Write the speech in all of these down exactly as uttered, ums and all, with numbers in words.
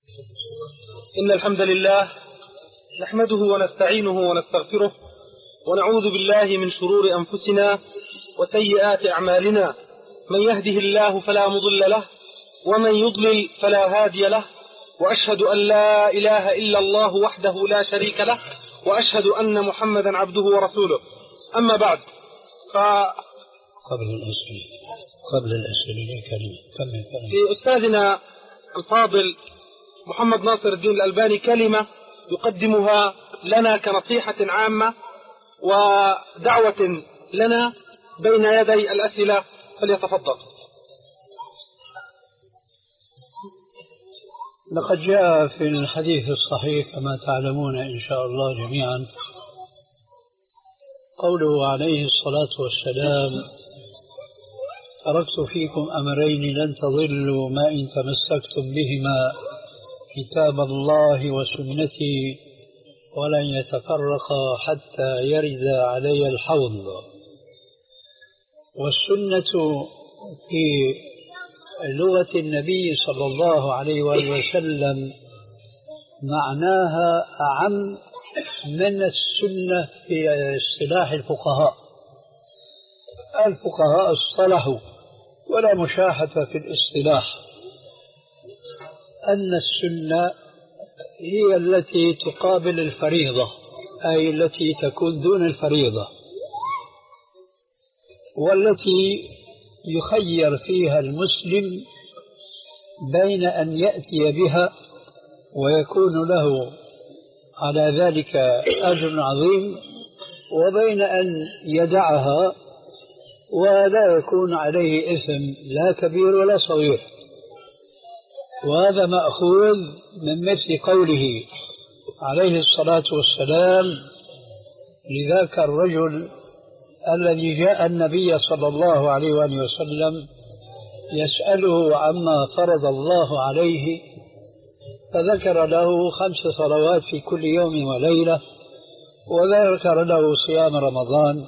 إن الحمد لله نحمده ونستعينه ونستغفره ونعوذ بالله من شرور أنفسنا وسيئات أعمالنا. من يهده الله فلا مضل له ومن يضلل فلا هادي له، وأشهد أن لا إله إلا الله وحده لا شريك له، وأشهد أن محمدا عبده ورسوله. أما بعد، ف... قبل الأسئلة قبل الأسئلة كلمة كمل كلمة لأستاذنا الفاضل محمد ناصر الدين الألباني كلمة يقدمها لنا كنصيحة عامة ودعوة لنا بين يدي الأسئلة، فليتفضل. لقد جاء في الحديث الصحيح كما تعلمون إن شاء الله جميعا قوله عليه الصلاة والسلام: تركت فيكم أمرين لن تضلوا ما إن تمسكتم بهما، كتاب الله وسنتي، ولن يتفرقا حتى يرد علي الحوض. والسنة في لغة النبي صلى الله عليه وآله وسلم معناها أعم من السنة في اصطلاح الفقهاء. الفقهاء اصطلحوا ولا مشاحة في الاصطلاح أن السنة هي التي تقابل الفريضة، أي التي تكون دون الفريضة، والتي يخير فيها المسلم بين أن يأتي بها ويكون له على ذلك أجر عظيم، وبين أن يدعها ولا يكون عليه إثم لا كبير ولا صغير. وهذا مأخوذ من مثل قوله عليه الصلاة والسلام لذاك الرجل الذي جاء النبي صلى الله عليه وآله وسلم يسأله عما فرض الله عليه، فذكر له خمس صلوات في كل يوم وليلة، وذكر له صيام رمضان.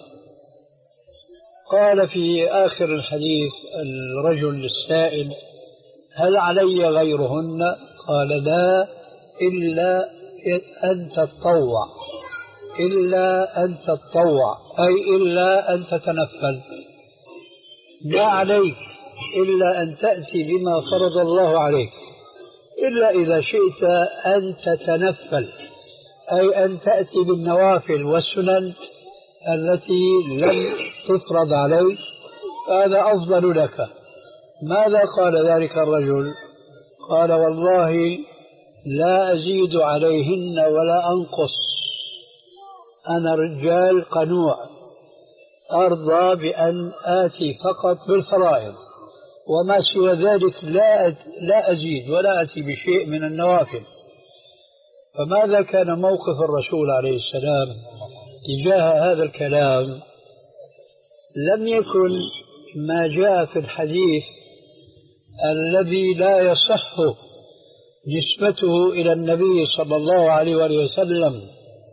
قال في آخر الحديث الرجل السائل: هل علي غيرهن؟ قال: لا، إلا أن تتطوع، إلا أن تتطوع أي إلا أن تتنفل. ما عليك إلا أن تأتي بما فرض الله عليك، إلا إذا شئت أن تتنفل، أي أن تأتي بالنوافل والسنن التي لم تفرض عليك، هذا أفضل لك. ماذا قال ذلك الرجل؟ قال: والله لا أزيد عليهن ولا أنقص، أنا رجال قنوع أرضى بأن آتي فقط بالفرائض، وما سوى ذلك لا لا أزيد ولا أتي بشيء من النوافل. فماذا كان موقف الرسول عليه السلام تجاه هذا الكلام؟ لم يكن ما جاء في الحديث الذي لا يصح نسبته إلى النبي صلى الله عليه وآله وسلم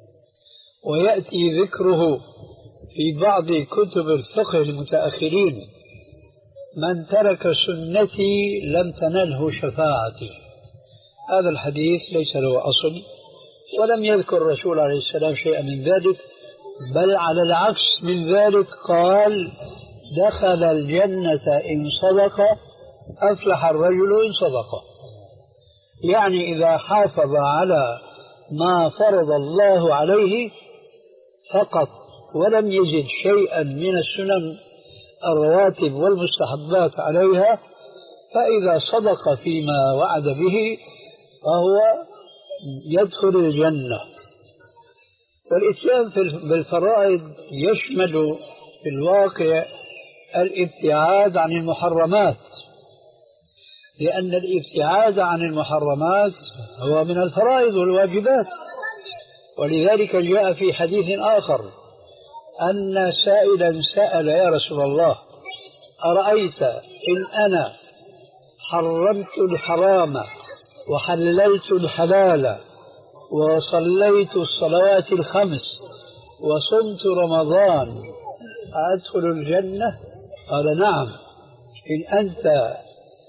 ويأتي ذكره في بعض كتب الفقه المتأخرين: من ترك سنتي لم تنله شفاعتي. هذا الحديث ليس له أصل، ولم يذكر الرسول عليه السلام شيئا من ذلك، بل على العكس من ذلك قال: دخل الجنة إن صدق، أفلح الرجل إن صدق. يعني إذا حافظ على ما فرض الله عليه فقط ولم يجد شيئا من السنن الرواتب والمستحبات عليها، فإذا صدق فيما وعد به فهو يدخل الجنة. والإتيان بالفرائض يشمل في الواقع الابتعاد عن المحرمات، لأن الابتعاد عن المحرمات هو من الفرائض والواجبات. ولذلك جاء في حديث آخر أن سائلا سأل: يا رسول الله، أرأيت إن أنا حرمت الحرام وحللت الحلال وصليت الصلوات الخمس وصمت رمضان أدخل الجنة؟ قال: نعم، إن أنت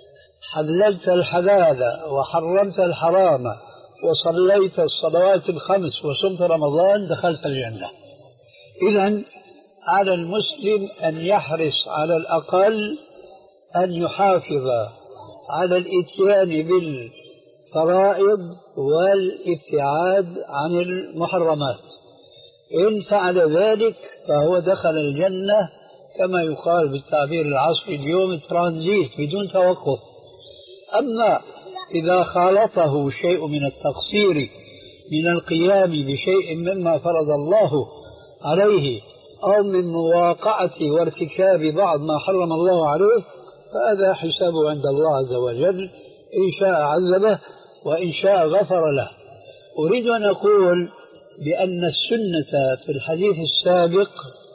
حللت الحلال وحرمت الحرام وصليت الصلوات الخمس وصمت رمضان دخلت الجنة. إذن على المسلم أن يحرص على الأقل أن يحافظ على الإتيان بالفرائض والابتعاد عن المحرمات. إن فعل ذلك فهو دخل الجنة كما يقال بالتعبير العصري اليوم ترانزيت بدون توقف. أما إذا خالطه شيء من التقصير من القيام بشيء مما فرض الله عليه أو من مواقعة وارتكاب بعض ما حرم الله عليه فهذا حسابه عند الله عز وجل، إن شاء عذبه وإن شاء غفر له. أريد أن أقول بأن السنة في الحديث السابق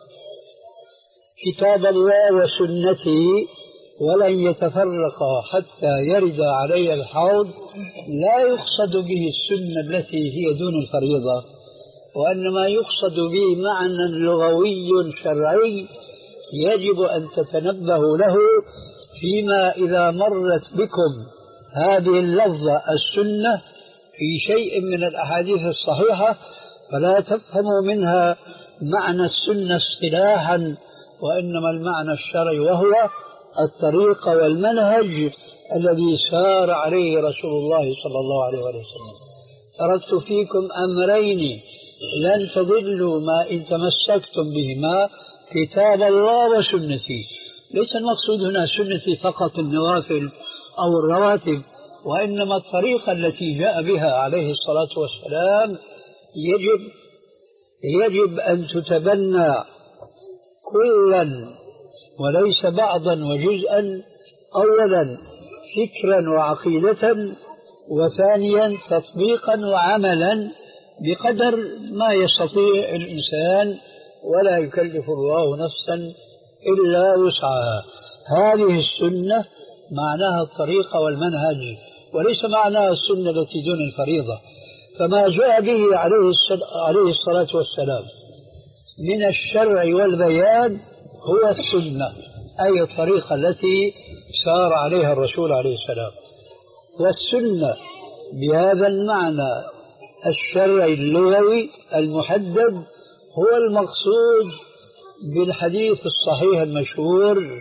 كتاب الله وسنتي ولن يتفرقا حتى يرد علي الحوض لا يقصد به السنة التي هي دون الفريضة، وإنما يقصد به معنى لغوي شرعي يجب أن تتنبهوا له فيما إذا مرت بكم هذه اللفظة السنة في شيء من الأحاديث الصحيحة فلا تفهموا منها معنى السنة اصطلاحا، وإنما المعنى الشرعي وهو الطريق والمنهج الذي سار عليه رسول الله صلى الله عليه وسلم. تركت فيكم أمرين لن تضلوا ما إن تمسكتم بهما، كتاب الله وسنتي. ليس المقصود هنا سنتي فقط النوافل أو الرواتب، وإنما الطريقة التي جاء بها عليه الصلاة والسلام يجب يجب أن تتبنى كلا وليس بعضا وجزءا، أولا فكرا وعقيدة، وثانيا تطبيقا وعملا بقدر ما يستطيع الإنسان، ولا يكلف الله نفسا إلا وسعها. هذه السنة معناها الطريقة والمنهج، وليس معناها السنة التي دون الفريضة. فما جاء به عليه الصلاة والسلام من الشرع والبيان هو السنة، أي الطريقة التي سار عليها الرسول عليه السلام. والسنة بهذا المعنى الشرعي اللغوي المحدد هو المقصود بالحديث الصحيح المشهور: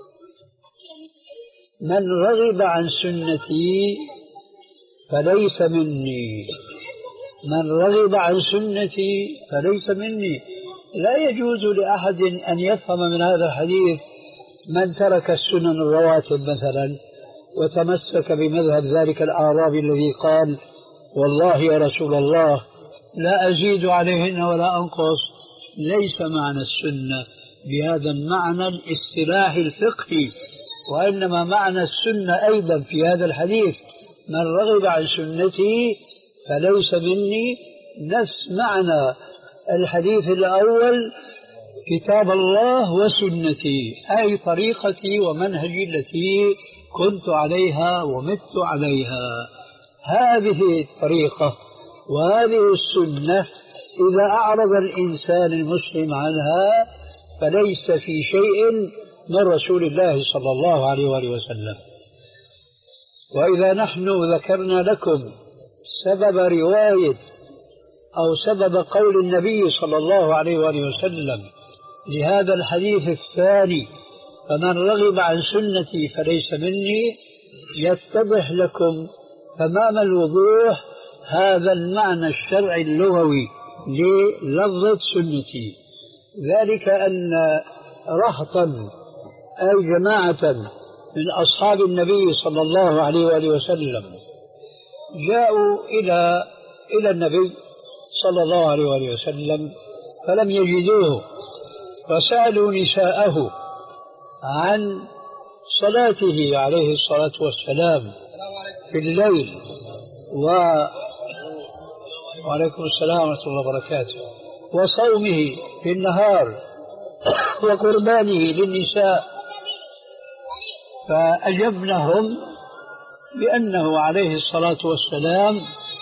من رغب عن سنتي فليس مني. من رغب عن سنتي فليس مني. لا يجوز لأحد أن يفهم من هذا الحديث من ترك السنن الرواتب مثلا وتمسك بمذهب ذلك الأعرابي الذي قال: والله يا رسول الله لا أزيد عليهن ولا أنقص. ليس معنى السنة بهذا المعنى الاصطلاحي الفقهي، وإنما معنى السنة أيضا في هذا الحديث: من رغب عن سنتي فليس مني. نفس معنى الحديث الأول: كتاب الله وسنتي، أي طريقتي ومنهجي التي كنت عليها ومت عليها. هذه الطريقة وهذه السنة إذا أعرض الإنسان المسلم عنها فليس في شيء من رسول الله صلى الله عليه وآله وسلم. وإذا نحن ذكرنا لكم سبب رواية أو سبب قول النبي صلى الله عليه وآله وسلم لهذا الحديث الثاني: فمن رغب عن سنتي فليس مني، يتضح لكم تمام الوضوح هذا المعنى الشرعي اللغوي للفظة سنتي. ذلك أن رهطا أي جماعة من أصحاب النبي صلى الله عليه وآله وسلم جاءوا إلى إلى النبي صلى الله عليه وآله وسلم فلم يجدوه، فسألوا نساءه عن صلاته عليه الصلاة والسلام في الليل و... وعليكم السلام ورحمة الله وبركاته، وصومه في النهار وقربانه للنساء. فأجبنهم بأنه عليه الصلاة والسلام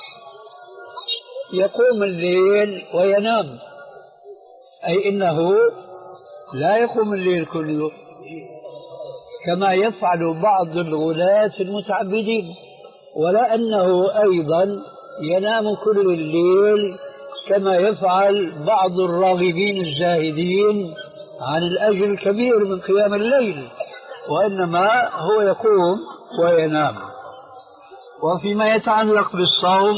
يقوم الليل وينام، أي إنه لا يقوم الليل كله، كما يفعل بعض الغلاة المتعبدين، ولا أنه أيضا ينام كل الليل كما يفعل بعض الراغبين الزاهدين عن الأجر الكبير من قيام الليل، وإنما هو يقوم وينام. وفيما يتعلق بالصوم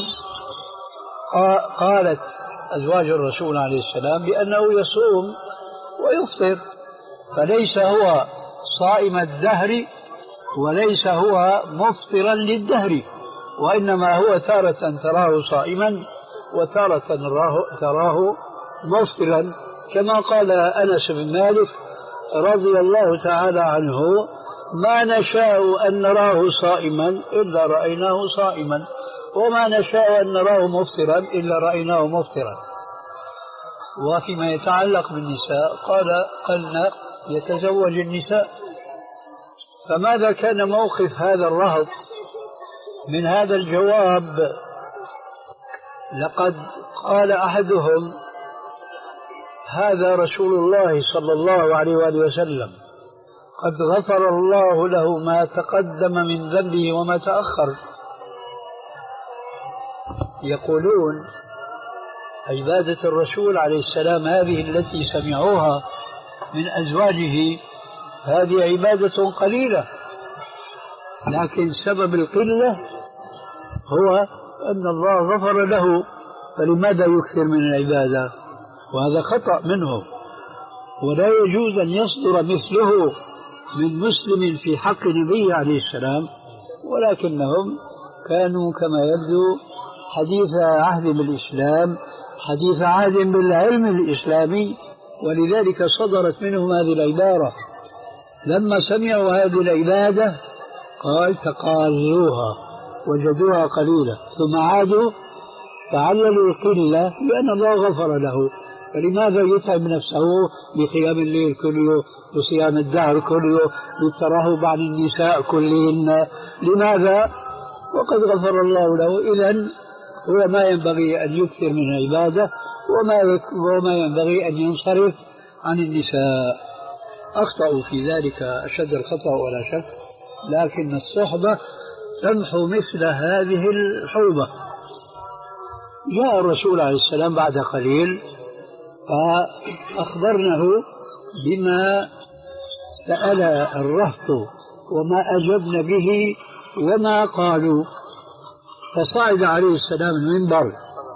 قالت أزواج الرسول عليه السلام بأنه يصوم ويفطر، فليس هو صائم الدهر وليس هو مفطرا للدهر، وإنما هو تارة تراه صائما وتارة تراه مفطرا، كما قال أنس بن مالك رضي الله تعالى عنه: ما نشاء أن نراه صائما إلا رأيناه صائما، وما نشاء أن نراه مفطرا إلا رأيناه مفطرا. وفيما يتعلق بالنساء قال: قلنا يتزوج النساء. فماذا كان موقف هذا الرهط من هذا الجواب؟ لقد قال أحدهم: هذا رسول الله صلى الله عليه وآله وسلم قد غفر الله له ما تقدم من ذنبه وما تأخر. يقولون عبادة الرسول عليه السلام هذه التي سمعوها من أزواجه هذه عبادة قليلة، لكن سبب القلة هو أن الله غفر له، فلماذا يكثر من العبادة؟ وهذا خطأ منه، ولا يجوز أن يصدر مثله من مسلم في حق النبي عليه السلام. ولكنهم كانوا كما يبدو حديث عهد بالإسلام، حديث عهد بالعلم الإسلامي، ولذلك صدرت منهم هذه العبارة. لما سمعوا هذه العبادة قال: تقالوها، وجدوها قليلة، ثم عادوا فعللوا القلة بأن الله غفر له، فلماذا يتعب نفسه بقيام الليل كله وصيام الدهر كله للترهب عن النساء كلهن؟ لماذا؟ وقد غفر الله له. إذن هو ما ينبغي أن يكثر من العبادة، وما وما ينبغي أن ينصرف عن النساء. أخطأوا في ذلك أشد الخطأ ولا شك، لكن الصحبة تمحو مثل هذه الحوبة. جاء الرسول عليه السلام بعد قليل فأخبرنه بما سأل الرهط وما أجبن به وما قالوا، فصعد عليه السلام المنبر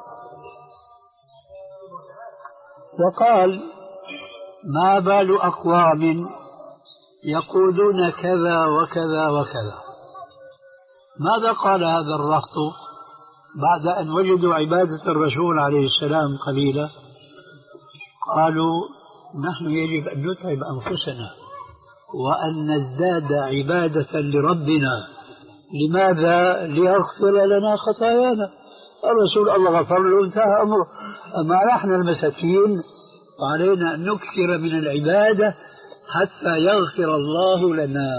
وقال: ما بال أقوام يقولون كذا وكذا وكذا. ماذا قال هذا الرهط بعد أن وجدوا عبادة الرسول عليه السلام قليلة؟ قالوا: نحن يجب أن نتعب أنفسنا وأن نزداد عبادة لربنا. لماذا؟ ليغفر لنا خطايانا. الرسول الله غفر له انتهى أمره، أما نحن المساكين وعلينا أن نكثر من العبادة حتى يغفر الله لنا.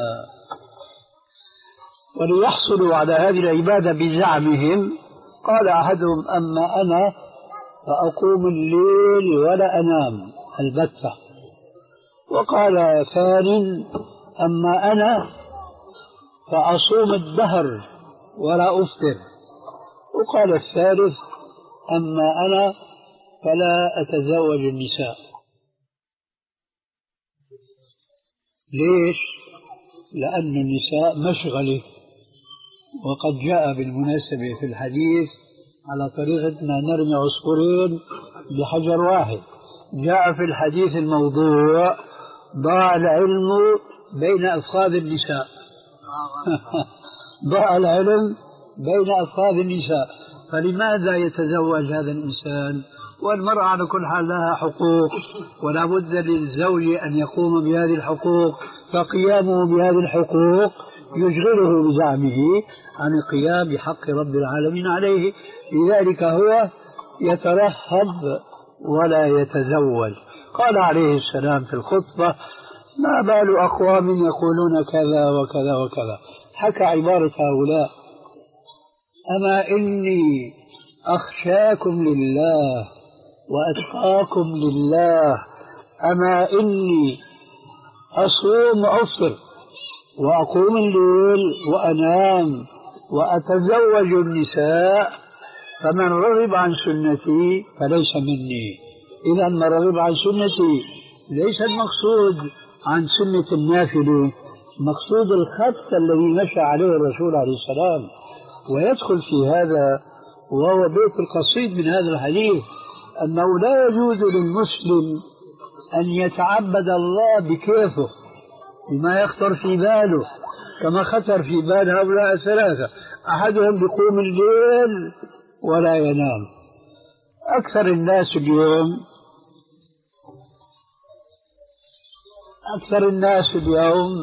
وليحصلوا على هذه العبادة بزعمهم قال أحدهم: أما أنا فأقوم الليل ولا أنام البتة. وقال ثانٍ: أما أنا فأصوم الدهر ولا أفطر. وقال الثالث: أما أنا فلا أتزوج النساء. ليش؟ لأن النساء مشغلة. وقد جاء بالمناسبة في الحديث على طريقتنا نرمي عصفورين بحجر واحد، جاء في الحديث الموضوع: ضاع العلم بين أفخاذ النساء. ضاع العلم بين أفخاذ النساء، فلماذا يتزوج هذا الإنسان؟ والمرأة على كل حال لها حقوق، ولا بد للزوج أن يقوم بهذه الحقوق، فقيامه بهذه الحقوق يشغله بزعمه عن القيام بحق رب العالمين عليه. لذلك هو يترهب ولا يتزوج. قال عليه السلام في الخطبة: ما بال أقوام يقولون كذا وكذا وكذا. حكى عبارة هؤلاء: أما إني أخشاكم لله وأتقاكم لله، أما إني أصوم وأفطر. وأقوم الليل وأنام وأتزوج النساء، فمن رغب عن سنتي فليس مني. إذا من رغب عن سنتي ليس المقصود عن سنة النافلة، مقصود الخط الذي مشى عليه الرسول عليه السلام. ويدخل في هذا وهو بيت القصيد من هذا الحديث أنه لا يجوز للمسلم أن يتعبد الله بكيفه بما يخطر في باله، كما خطر في بال هؤلاء الثلاثة، أحدهم بيقوم الليل ولا ينام. أكثر الناس اليوم أكثر الناس اليوم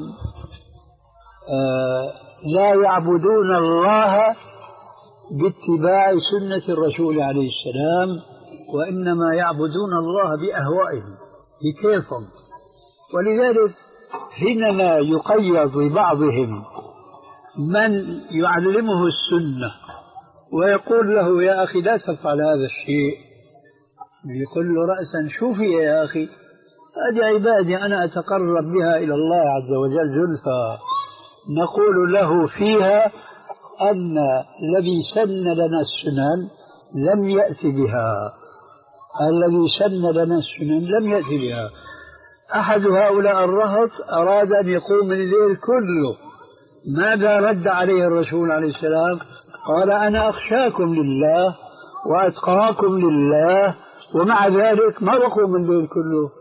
آه لا يعبدون الله باتباع سنة الرسول عليه السلام، وإنما يعبدون الله بأهوائهم بكيفهم. ولذلك حينما يقيض لبعضهم من يعلمه السنة ويقول له يا أخي لا تفعل هذا الشيء، يقول له رأسا شوفي يا أخي هذه عبادي أنا أتقرب بها إلى الله عز وجل زلفى، نقول له فيها أن الذي سن لنا السنن لم يأتي بها، الذي سن لنا السنن لم يأتي بها. أحد هؤلاء الرهط أراد أن يقوم الليل كله، ماذا رد عليه الرسول عليه السلام؟ قال أنا أخشاكم لله وأتقاكم لله، ومع ذلك ما أقوم الليل كله،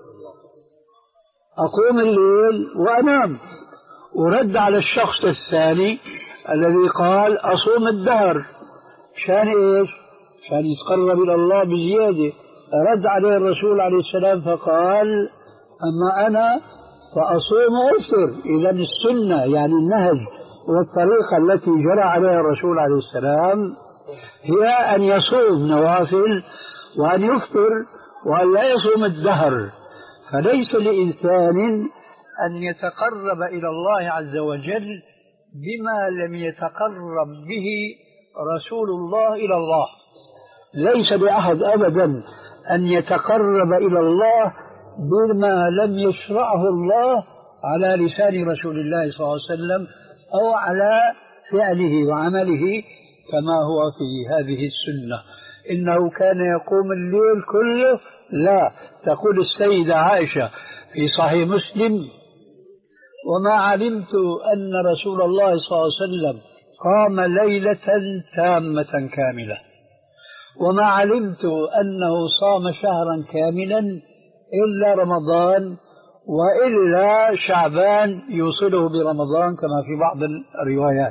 أقوم الليل وأنام. ورد على الشخص الثاني الذي قال أصوم الدهر، شان إيش؟ شان يتقرب إلى الله بزيادة. رد عليه الرسول عليه السلام فقال أما أنا فأصوم وأفطر. إذا السنة يعني النهج والطريقة التي جرى عليها الرسول عليه السلام هي أن يصوم نوافل وأن يفطر وأن لا يصوم الدهر. فليس لإنسان أن يتقرب إلى الله عز وجل بما لم يتقرب به رسول الله إلى الله. ليس لأحد أبدا أن يتقرب إلى الله بما لم يشرعه الله على لسان رسول الله صلى الله عليه وسلم أو على فعله وعمله كما هو في هذه السنة. إنه كان يقوم الليل كله؟ لا. تقول السيدة عائشة في صحيح مسلم وما علمت أن رسول الله صلى الله عليه وسلم قام ليلة تامة كاملة، وما علمت أنه صام شهرا كاملا إلا رمضان وإلا شعبان يوصله برمضان كما في بعض الروايات.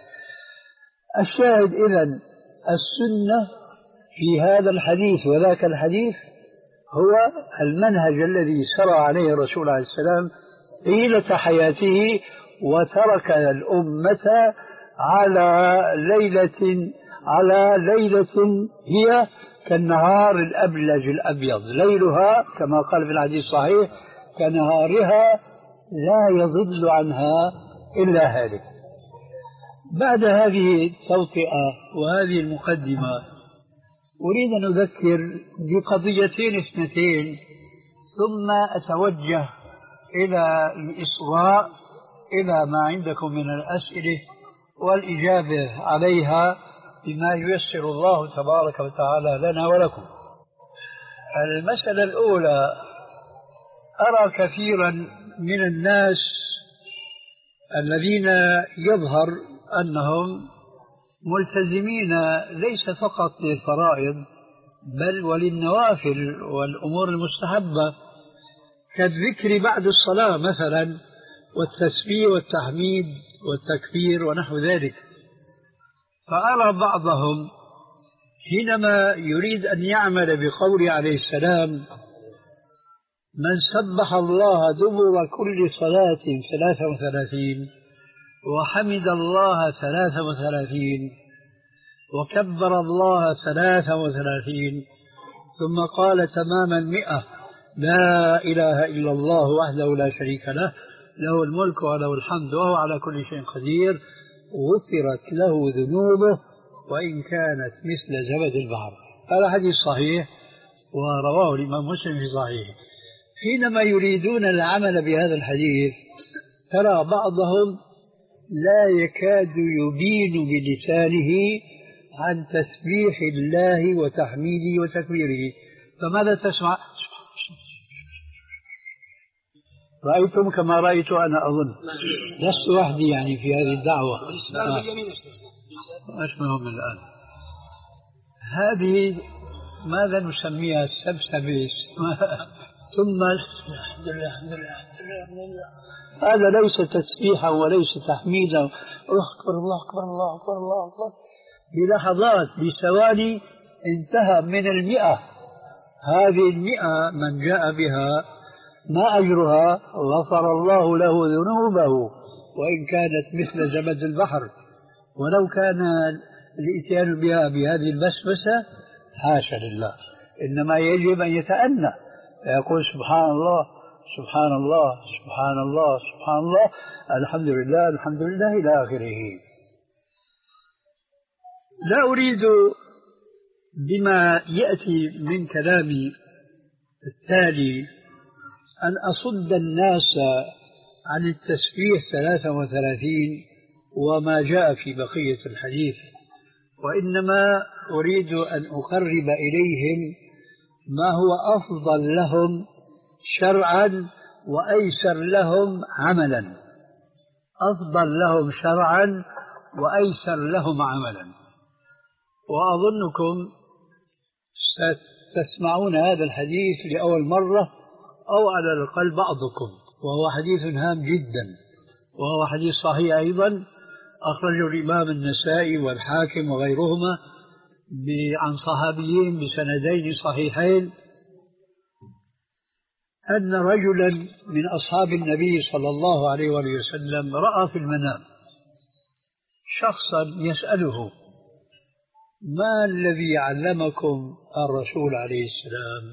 الشاهد إذن السنة في هذا الحديث وذاك الحديث هو المنهج الذي سرى عليه الرسول عليه السلام طيلة حياته، وترك الأمة على ليلة على ليلة هي كالنهار الأبلج الأبيض، ليلها كما قال في الحديث الصحيح كنهارها لا يضل عنها إلا هالك. بعد هذه التوطئة وهذه المقدمة أريد أن أذكر بقضيتين اثنتين ثم أتوجه إلى الإصغاء إلى ما عندكم من الأسئلة والإجابة عليها بما ييسر الله تبارك وتعالى لنا ولكم. المسألة الأولى، أرى كثيرا من الناس الذين يظهر أنهم ملتزمين ليس فقط للفرائض بل وللنوافل والأمور المستحبة كالذكر بعد الصلاة مثلا والتسبيح والتحميد والتكبير ونحو ذلك. فأرى بعضهم حينما يريد أن يعمل بقول عليه السلام من سبح الله دبر كل صلاة ثلاثة وثلاثين وحمد الله ثلاثة وثلاثين وكبر الله ثلاثة وثلاثين ثم قال تمام المئة لا إله إلا الله وحده لا شريك له له الملك وله الحمد وهو على كل شيء قدير غفرت له ذنوبه وإن كانت مثل زبد البحر. هذا حديث صحيح ورواه الإمام مسلم في صحيحه. حينما يريدون العمل بهذا الحديث ترى بعضهم لا يكاد يبين بلسانه عن تسبيح الله وتحميده وتكبيره. فماذا تسمع؟ رأيتم كما رأيت أنا أظن، لست وحدي يعني في هذه الدعوة. أسمعهم الآن. هذه ماذا نسميها؟ السبسبة. ثم الحمد لله الحمد لله الحمد لله. هذا ليس تسبيحا وليس تحميدا. الله أكبر الله أكبر الله أكبر الله أكبر. بلحظات بثواني انتهى من المئة. هذه المئة من جاء بها ما أجرها؟ غفر الله له ذنوبه وإن كانت مثل زبد البحر. ولو كان الإتيان بها بهذه البسبسة حاشا لله، إنما يجب أن يتأنى فيقول سبحان الله سبحان الله سبحان الله سبحان الله الحمد لله الحمد لله إلى آخره. لا أريد بما يأتي من كلامي التالي أن أصد الناس عن التسبيح ثلاثة وثلاثين وما جاء في بقية الحديث، وإنما أريد أن أقرب إليهم ما هو أفضل لهم شرعا وأيسر لهم عملا. أفضل لهم شرعا وأيسر لهم عملا. وأظنكم ستسمعون هذا الحديث لأول مرة أو على الأقل بعضكم، وهو حديث هام جدا، وهو حديث صحيح أيضا أخرجه الإمام النسائي والحاكم وغيرهما عن صحابيين بسندين صحيحين أن رجلا من أصحاب النبي صلى الله عليه وسلم رأى في المنام شخصا يسأله ما الذي علمكم الرسول عليه السلام؟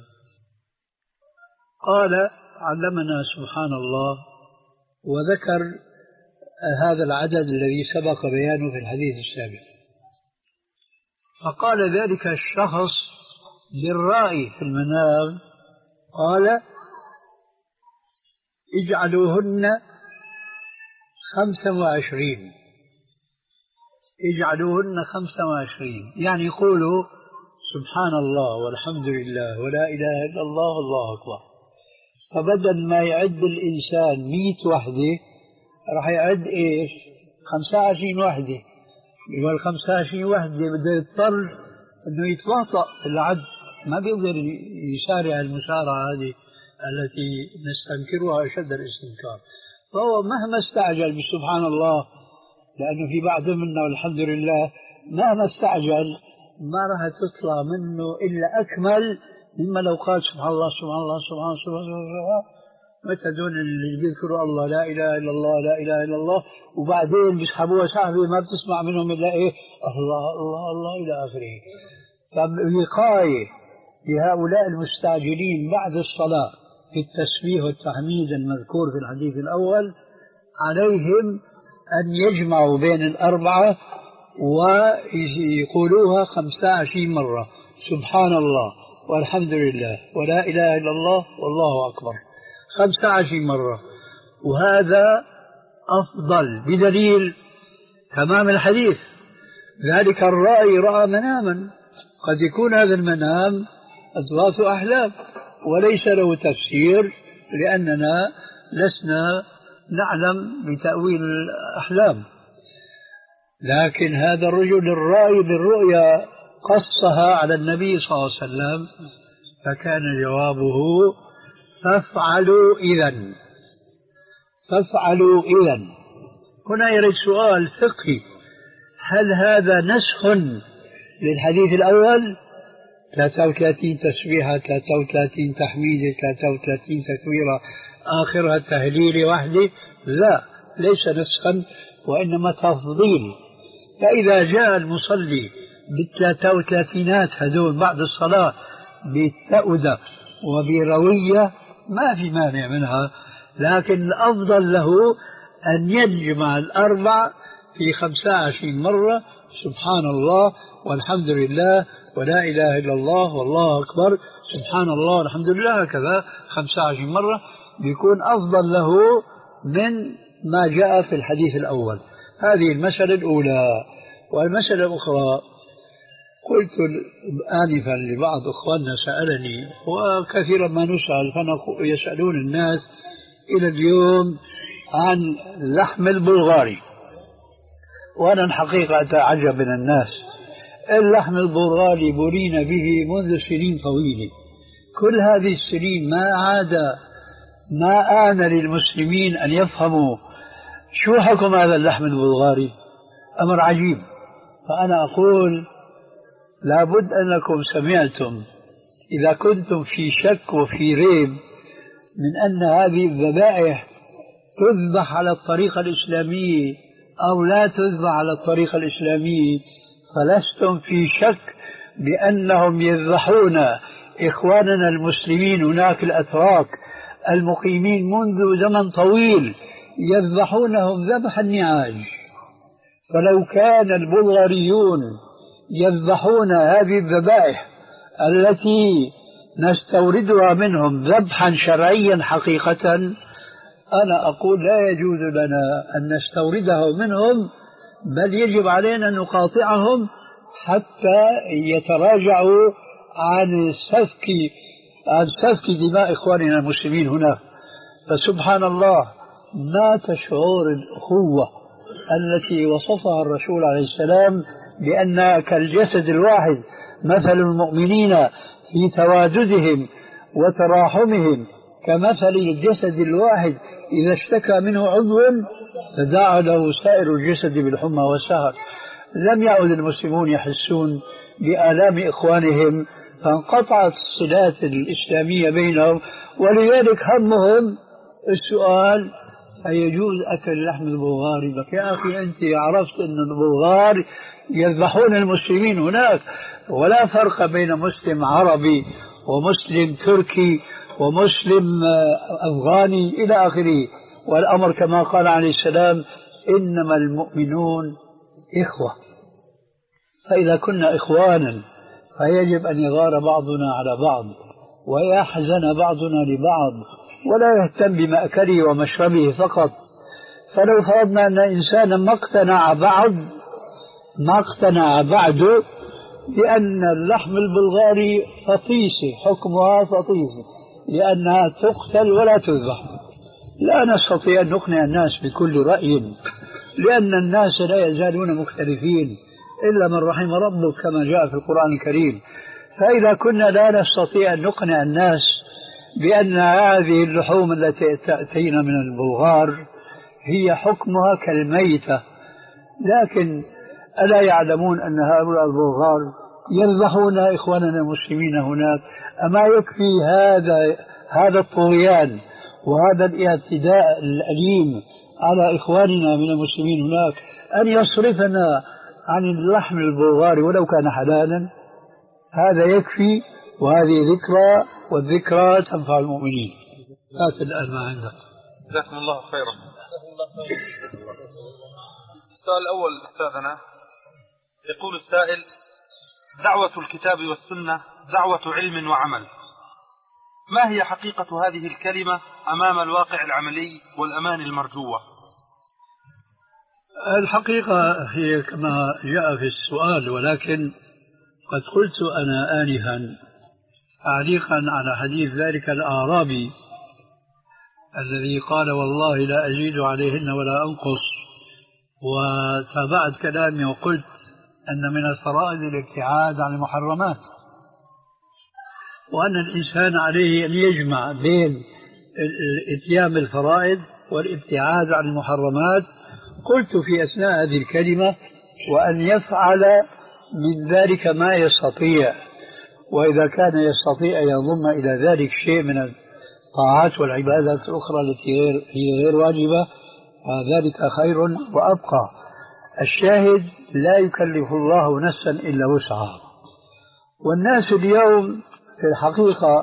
قال علمنا سبحان الله، وذكر هذا العدد الذي سبق بيانه في الحديث السابق. فقال ذلك الشخص للرائي في المنام قال اجعلوهن خمسة وعشرين اجعلوهن خمسة وعشرين، يعني يقولوا سبحان الله والحمد لله ولا إله إلا الله والله أكبر. فبدل ما يعد الإنسان مئة وحدة راح يعد إيش؟ خمسة وعشرين وحدة. والخمسة وعشرين وحدة بده يضطر أنه يتواطأ في العد، ما بيقدر يسارع المسارعة هذه التي نستنكرها أشد الاستنكار. فهو مهما استعجل بسبحان الله، لأنه في بعض منا والحمد لله مهما استعجل ما راح تطلع منه إلا أكمل مما لو قال سبحان الله سبحان الله سبحان الله سبحان الله. متى دون اللي بيذكروا الله لا إله إلا الله لا إله إلا الله، وبعدين بيسحبوها سحبة ما بتسمع منهم إلا إيه الله الله الله إلى آخره. فالوقاية لهؤلاء المستعجلين بعد الصلاة في التسبيح والتحميد المذكور في الحديث الأول عليهم أن يجمعوا بين الأربعة ويقولوها خمسة وعشرين مرة سبحان الله والحمد لله ولا إله إلا الله والله أكبر خمسة وعشرين مرة. وهذا أفضل بدليل تمام الحديث. ذلك الرأي رأى مناما، قد يكون هذا المنام أضغاث أحلام وليس له تفسير لأننا لسنا نعلم بتأويل الأحلام. لكن هذا الرجل الرأي بالرؤيا قصها على النبي صلى الله عليه وسلم، فكان جوابه فافعلوا إذن فافعلوا إذن. هنا يرد سؤال فقهي، هل هذا نسخ للحديث الأول؟ ثلاثة وثلاثين تسبيحة ثلاثة وثلاثين تحميدة ثلاثة وثلاثين تكبيرة آخرها التهليل وحده؟ لا، ليس نسخا وإنما تفضيل. فإذا جاء المصلي بالثلاثة وثلاثينات هذول بعد الصلاة بالتأودة وبروية ما في مانع منها، لكن الأفضل له أن يجمع الأربع في خمسة وعشرين مرة سبحان الله والحمد لله ولا إله إلا الله والله أكبر سبحان الله والحمد لله هكذا خمسة وعشرين مرة، بيكون أفضل له من ما جاء في الحديث الأول. هذه المسألة الأولى. والمسألة الأخرى، قلت آنفا لبعض أخواننا سألني، وكثيرا ما نسأل فيسألون الناس إلى اليوم عن لحم البلغاري، وأنا الحقيقة أتعجب من الناس. اللحم البلغاري بلينا به منذ سنين طويلة، كل هذه السنين ما عاد ما آن للمسلمين أن يفهموا شو حكم هذا اللحم البلغاري. أمر عجيب. فأنا أقول لابد أنكم سمعتم، إذا كنتم في شك وفي ريب من أن هذه الذبائح تذبح على الطريقة الإسلامية أو لا تذبح على الطريقة الإسلامية، فلستم في شك بأنهم يذبحون إخواننا المسلمين هناك الأتراك المقيمين منذ زمن طويل، يذبحونهم ذبح النعاج. فلو كان البلغاريون يذبحون هذه الذبائح التي نستوردها منهم ذبحا شرعيا حقيقة، أنا أقول لا يجوز لنا أن نستورده منهم، بل يجب علينا أن نقاطعهم حتى يتراجعوا عن سفك عن سفك دماء إخواننا المسلمين هناك. فسبحان الله، مات شعور الأخوة التي وصفها الرسول عليه السلام بأنها كالجسد الواحد، مثل المؤمنين في تواددهم وتراحمهم كمثل الجسد الواحد إذا اشتكى منه عضو تداعى له سائر الجسد بالحمى والسهر. لم يعد المسلمون يحسون بآلام إخوانهم، فانقطعت الصلات الإسلامية بينهم، ولذلك همهم السؤال: أيجوز أكل لحم البلغاري؟ بك يا أخي أنت عرفت أن البلغار يذبحون المسلمين هناك، ولا فرق بين مسلم عربي ومسلم تركي ومسلم أفغاني إلى آخره. والأمر كما قال عليه السلام: إنما المؤمنون إخوة. فإذا كنا إخوانا فيجب أن يغار بعضنا على بعض ويحزن بعضنا لبعض، ولا يهتم بمأكله ومشربه فقط. فلو فرضنا أن إنسانا ما اقتنع بعض ما اقتنع بعد بأن اللحم البلغاري فطيسة، حكمها فطيسة لأنها تقتل ولا تذبح، لا نستطيع أن نقنع الناس بكل رأي، لأن الناس لا يزالون مختلفين إلا من رحم ربك كما جاء في القرآن الكريم. فإذا كنا لا نستطيع أن نقنع الناس بأن هذه اللحوم التي تأتينا من البلغار هي حكمها كالميتة، لكن ألا يعلمون أن هؤلاء البلغار يذبحون إخواننا المسلمين هناك؟ أما يكفي هذا هذا الطغيان وهذا الاعتداء الأليم على إخواننا من المسلمين هناك أن يصرفنا عن اللحم البلغاري ولو كان حلالا؟ هذا يكفي، وهذه ذكرى، والذكرى تنفع المؤمنين. هات الآن ما عندك. جزاكم الله خيرا. السؤال الأول أستاذنا، يقول السائل: دعوة الكتاب والسنة دعوة علم وعمل، ما هي حقيقة هذه الكلمة أمام الواقع العملي والأمان المرجوة؟ الحقيقة هي كما جاء في السؤال، ولكن قد قلت أنا آنفا تعليقا على حديث ذلك الأعرابي الذي قال: والله لا أزيد عليهن ولا أنقص. وتابعت كلامي وقلت أن من الفرائض الابتعاد عن المحرمات، وأن الإنسان عليه أن يجمع بين الاتيان بالفرائض والابتعاد عن المحرمات. قلت في أثناء هذه الكلمة: وأن يفعل من ذلك ما يستطيع، وإذا كان يستطيع أن يضم إلى ذلك شيء من الطاعات والعبادات الأخرى التي غير هي غير واجبة، ذلك خير وأبقى. الشاهد: لا يكلف الله نفسا إلا وسعها. والناس اليوم في الحقيقة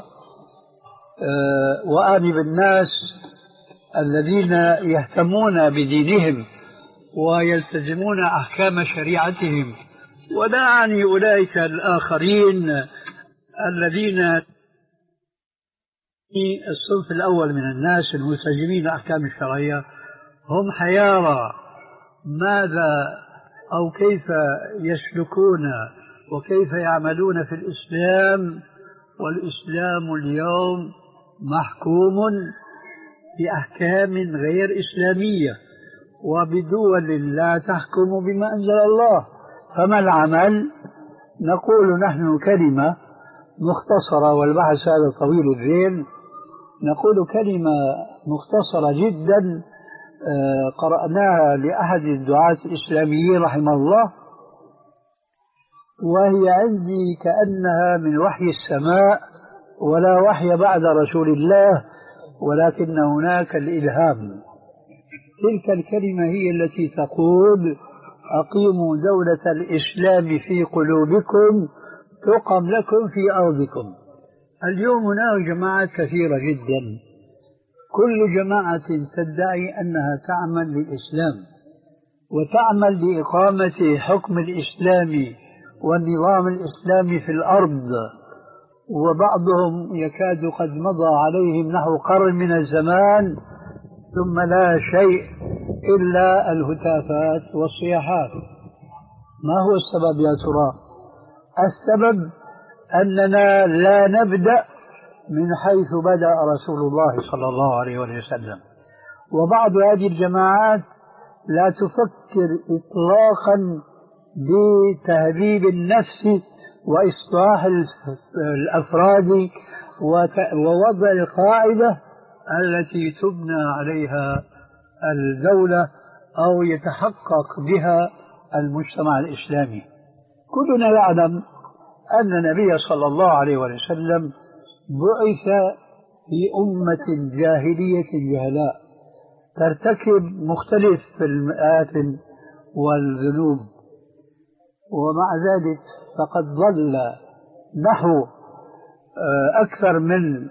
وأعني بالناس الذين يهتمون بدينهم ويلتزمون أحكام شريعتهم، ولا أعني أولئك الآخرين الذين في الصنف الأول من الناس الملتزمين أحكام الشرعية، هم حيارى ماذا أو كيف يسلكون وكيف يعملون في الإسلام، والإسلام اليوم محكوم بأحكام غير إسلامية وبدول لا تحكم بما أنزل الله. فما العمل؟ نقول نحن كلمة مختصرة، والبحث هذا طويل الذيل. نقول كلمة مختصرة جدا قرأناها لأحد الدعاة الإسلاميين رحمه الله، وهي عندي كأنها من وحي السماء، ولا وحي بعد رسول الله، ولكن هناك الإلهام. تلك الكلمة هي التي تقول: أقيموا دولة الإسلام في قلوبكم تقم لكم في أرضكم. اليوم هناك جماعات كثيرة جدا، كل جماعة تدعي أنها تعمل للإسلام وتعمل لإقامة حكم الإسلام والنظام الإسلامي في الأرض، وبعضهم يكاد قد مضى عليهم نحو قرن من الزمان ثم لا شيء إلا الهتافات والصياحات. ما هو السبب يا ترى؟ السبب أننا لا نبدأ من حيث بدأ رسول الله صلى الله عليه وسلم، وبعض هذه الجماعات لا تفكر إطلاقا بتهذيب النفس وإصلاح الأفراد ووضع القاعدة التي تبنى عليها الدولة أو يتحقق بها المجتمع الإسلامي. كلنا يعلم أن النبي صلى الله عليه وسلم بعث في أمة جاهلية جهلاء ترتكب مختلف في المآثم والذنوب، ومع ذلك فقد ظل نحو أكثر من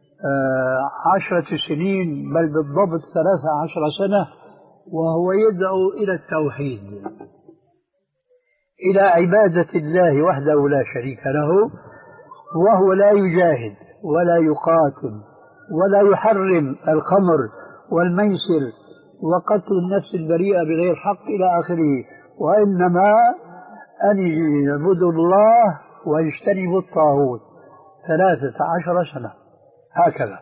عشرة سنين، بل بالضبط ثلاثة عشر سنة، وهو يدعو إلى التوحيد، إلى عبادة الله وحده لا شريك له، وهو لا يجاهد ولا يقاتل ولا يحرم الخمر والميسر وقتل النفس البريئة بغير حق إلى آخره، وإنما أن يعبدوا الله ويجتنبوا الطاغوت. ثلاثة عشر سنة هكذا.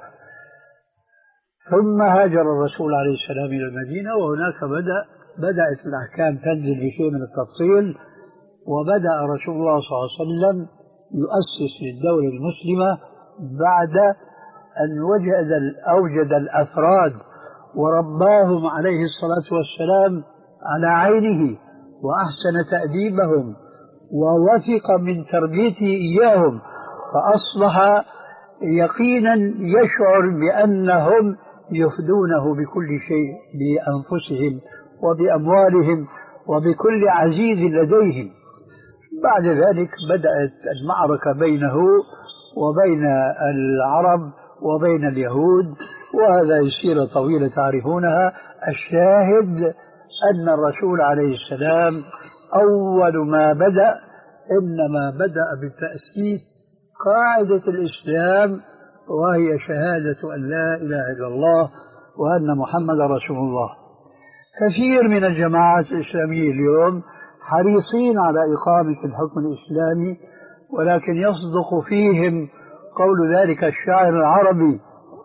ثم هاجر الرسول عليه السلام إلى المدينة، وهناك بدأ بدأت الأحكام تنزل بشيء من التفصيل، وبدأ رسول الله صلى الله عليه وسلم يؤسس للدولة المسلمة بعد أن وجد أوجد الأفراد ورباهم عليه الصلاة والسلام على عينه وأحسن تأديبهم ووثق من تربيته إياهم، فأصبح يقينا يشعر بأنهم يفدونه بكل شيء، بأنفسهم وبأموالهم وبكل عزيز لديهم. بعد ذلك بدأت المعركة بينه وبين العرب وبين اليهود، وهذا سيرة طويلة تعرفونها. الشاهد أن الرسول عليه السلام أول ما بدأ إنما بدأ بتأسيس قاعدة الإسلام، وهي شهادة أن لا إله إلا الله وأن محمد رسول الله. كثير من الجماعات الإسلامية اليوم حريصين على إقامة الحكم الإسلامي، ولكن يصدق فيهم قول ذلك الشاعر العربي: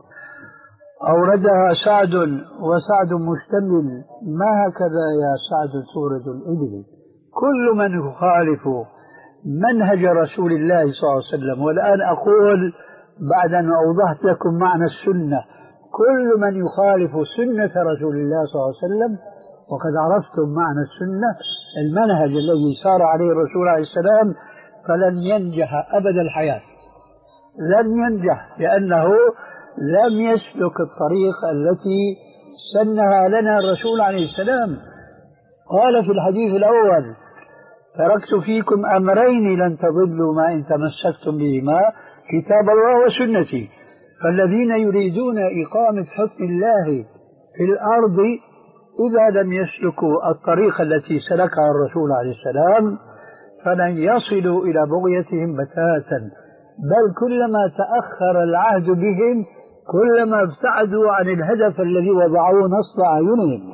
أوردها سعد وسعد مشتمل، ما هكذا يا سعد تورد الإبل. كل من يخالف منهج رسول الله صلى الله عليه وسلم، والآن أقول بعد أن أوضحت لكم معنى السنة، كل من يخالف سنة رسول الله صلى الله عليه وسلم، وقد عرفتم معنى السنة المنهج الذي سار عليه الرسول عليه السلام، فلن ينجح أبد الحياة، لن ينجح، لأنه لم يسلك الطريق التي سنها لنا الرسول عليه السلام. قال في الحديث الأول: تركت فيكم أمرين لن تضلوا ما إن تمسكتم بهما، كتاب الله وسنتي. فالذين يريدون إقامة حكم الله في الأرض إذا لم يسلكوا الطريق التي سلكها الرسول عليه السلام فلن يصلوا إلى بغيتهم بتاتا، بل كلما تأخر العهد بهم كلما ابتعدوا عن الهدف الذي وضعوه نصب أعينهم.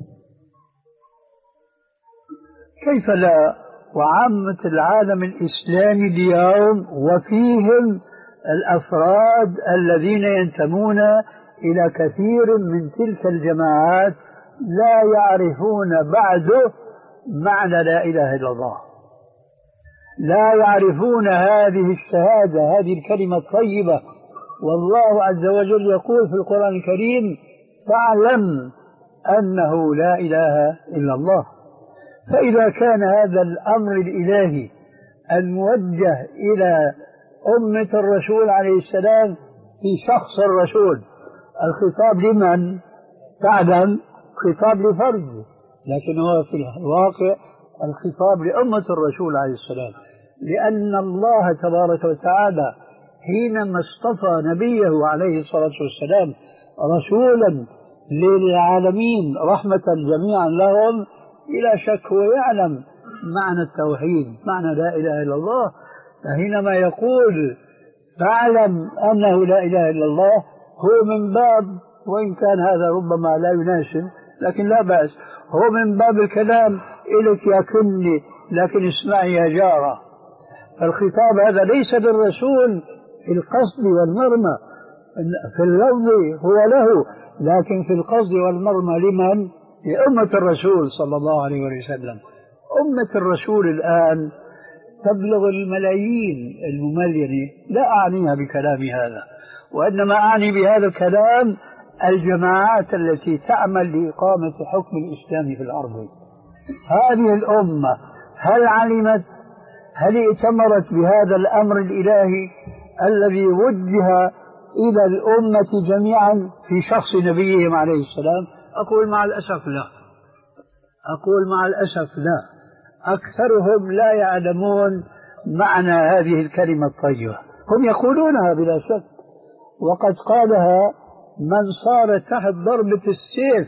كيف لا؟ وعامة العالم الإسلامي اليوم وفيهم الأفراد الذين ينتمون إلى كثير من تلك الجماعات لا يعرفون بعده معنى لا إله إلا الله، لا يعرفون هذه الشهادة، هذه الكلمة الطيبة. والله عز وجل يقول في القرآن الكريم: فاعلم أنه لا إله إلا الله. فإذا كان هذا الأمر الإلهي الموجه إلى أمة الرسول عليه السلام في شخص الرسول، الخطاب لمن؟ فاعلم خطاب لفرد، لكن هو في الواقع الخطاب لأمة الرسول عليه السلام، لأن الله تبارك وتعالى حينما اصطفى نبيه عليه الصلاة والسلام رسولا للعالمين رحمة جميعا لهم، بلا شك هو يعلم معنى التوحيد، معنى لا إله إلا الله. فحينما يقول فاعلم أنه لا إله إلا الله، هو من باب، وإن كان هذا ربما لا يناسب لكن لا بأس، هو من باب الكلام إليك يا كني لكن اسمعي يا جارة. فالخطاب هذا ليس للرسول في القصد والمرمى، في اللفظ هو له، لكن في القصد والمرمى لمن؟ لأمة الرسول صلى الله عليه وسلم. أمة الرسول الآن تبلغ الملايين المملينة، لا أعنيها بكلامي هذا، وإنما أعني بهذا الكلام الجماعات التي تعمل لإقامة حكم الإسلام في الأرض. هذه الأمة هل علمت، هل ائتمرت بهذا الأمر الإلهي الذي وجه إلى الأمة جميعا في شخص نبيهم عليه السلام؟ أقول مع الأسف لا، أقول مع الأسف لا. أكثرهم لا يعلمون معنى هذه الكلمة الطيبة، هم يقولونها بلا شك، وقد قالها من صار تحت ضربة السيف،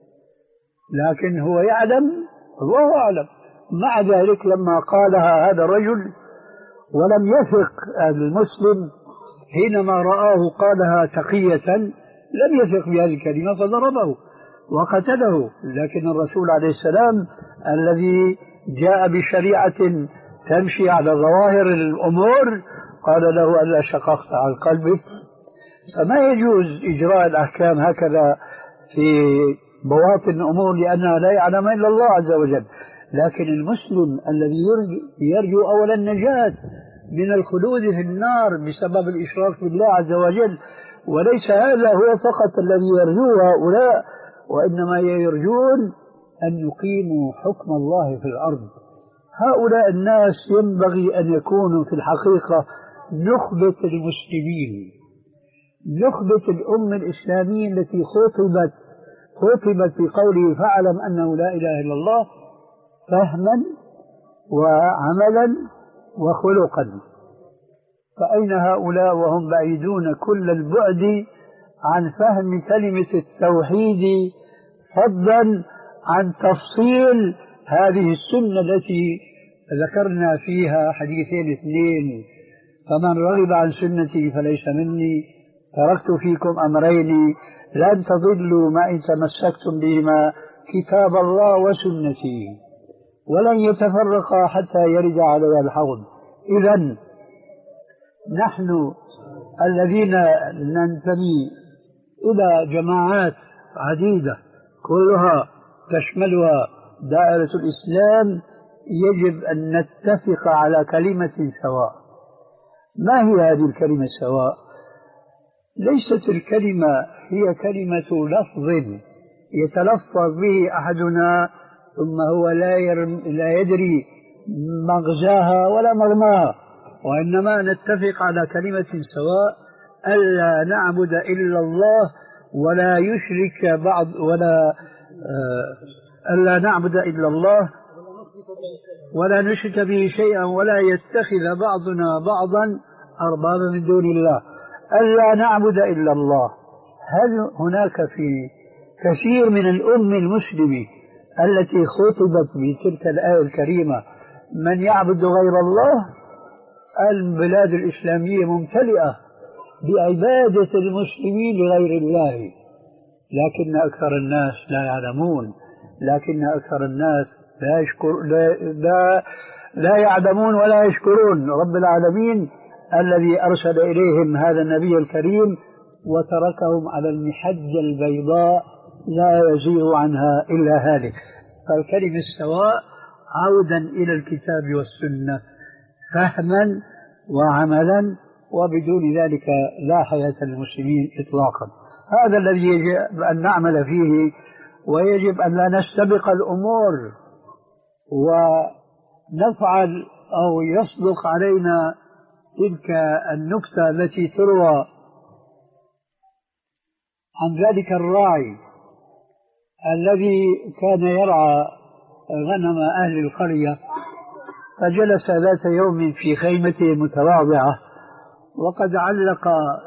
لكن هو يعلم، الله أعلم. مع ذلك لما قالها هذا الرجل ولم يثق المسلم حينما رآه قالها تقية، لم يثق بهذه الكلمة فضربه وقتله. لكن الرسول عليه السلام الذي جاء بشريعة تمشي على ظواهر الأمور قال له: ألا شققت عن قلبك؟ فما يجوز إجراء الأحكام هكذا في بواطن الأمور لأنها لا يعلم إلا الله عز وجل. لكن المسلم الذي يرجو, يرجو أولا النجاة من الخلود في النار بسبب الإشراك بالله عز وجل، وليس هذا هو فقط الذي يرجوه هؤلاء، وإنما يرجون أن يقيموا حكم الله في الأرض. هؤلاء الناس ينبغي أن يكونوا في الحقيقة نخبة المسلمين، نخبة الأمة الإسلامية التي خطبت خطبت بقوله فاعلم أنه لا إله إلا الله، فهما وعملا وخلقا. فأين هؤلاء وهم بعيدون كل البعد عن فهم كلمة التوحيد، فضلا عن تفصيل هذه السنة التي ذكرنا فيها حديثين اثنين: فمن رغب عن سنتي فليس مني، تركت فيكم أمرين لن تضلوا ما إن تمسكتم بهما، كتاب الله وسنتي، ولن يتفرقا حتى يرد علي الحوض. إذن نحن الذين ننتمي إلى جماعات عديدة كلها تشملها دائرة الإسلام يجب أن نتفق على كلمة سواء. ما هي هذه الكلمة السواء؟ ليست الكلمة هي كلمة لفظ يتلفظ به أحدنا ثم هو لا, لا يدري مغزاها ولا مرماها، وإنما نتفق على كلمة سواء: ألا نعبد إلا الله ولا يشرك بعض ولا آه ألا نعبد إلا الله ولا نشرك به شيئا ولا يتخذ بعضنا بعضا أربابا من دون الله. ألا نعبد إلا الله. هل هناك في كثير من الأمة المسلمة التي خطبت بتلك الآية الكريمة من يعبد غير الله؟ البلاد الإسلامية ممتلئة بعبادة المسلمين لغير الله، لكن أكثر الناس لا يعلمون، لكن أكثر الناس لا يشكر لا, لا, لا يعلمون ولا يشكرون رب العالمين الذي أرسل إليهم هذا النبي الكريم وتركهم على المحجة البيضاء لا يزيغ عنها إلا هالك. فالكلمة السواء عودا إلى الكتاب والسنة فهما وعملا، وبدون ذلك لا حياة للمسلمين إطلاقا. هذا الذي يجب أن نعمل فيه، ويجب أن لا نستبق الأمور ونفعل أو يصدق علينا تلك النكتة التي تروى عن ذلك الراعي الذي كان يرعى غنم أهل القرية، فجلس ذات يوم في خيمته المتواضعة وقد علق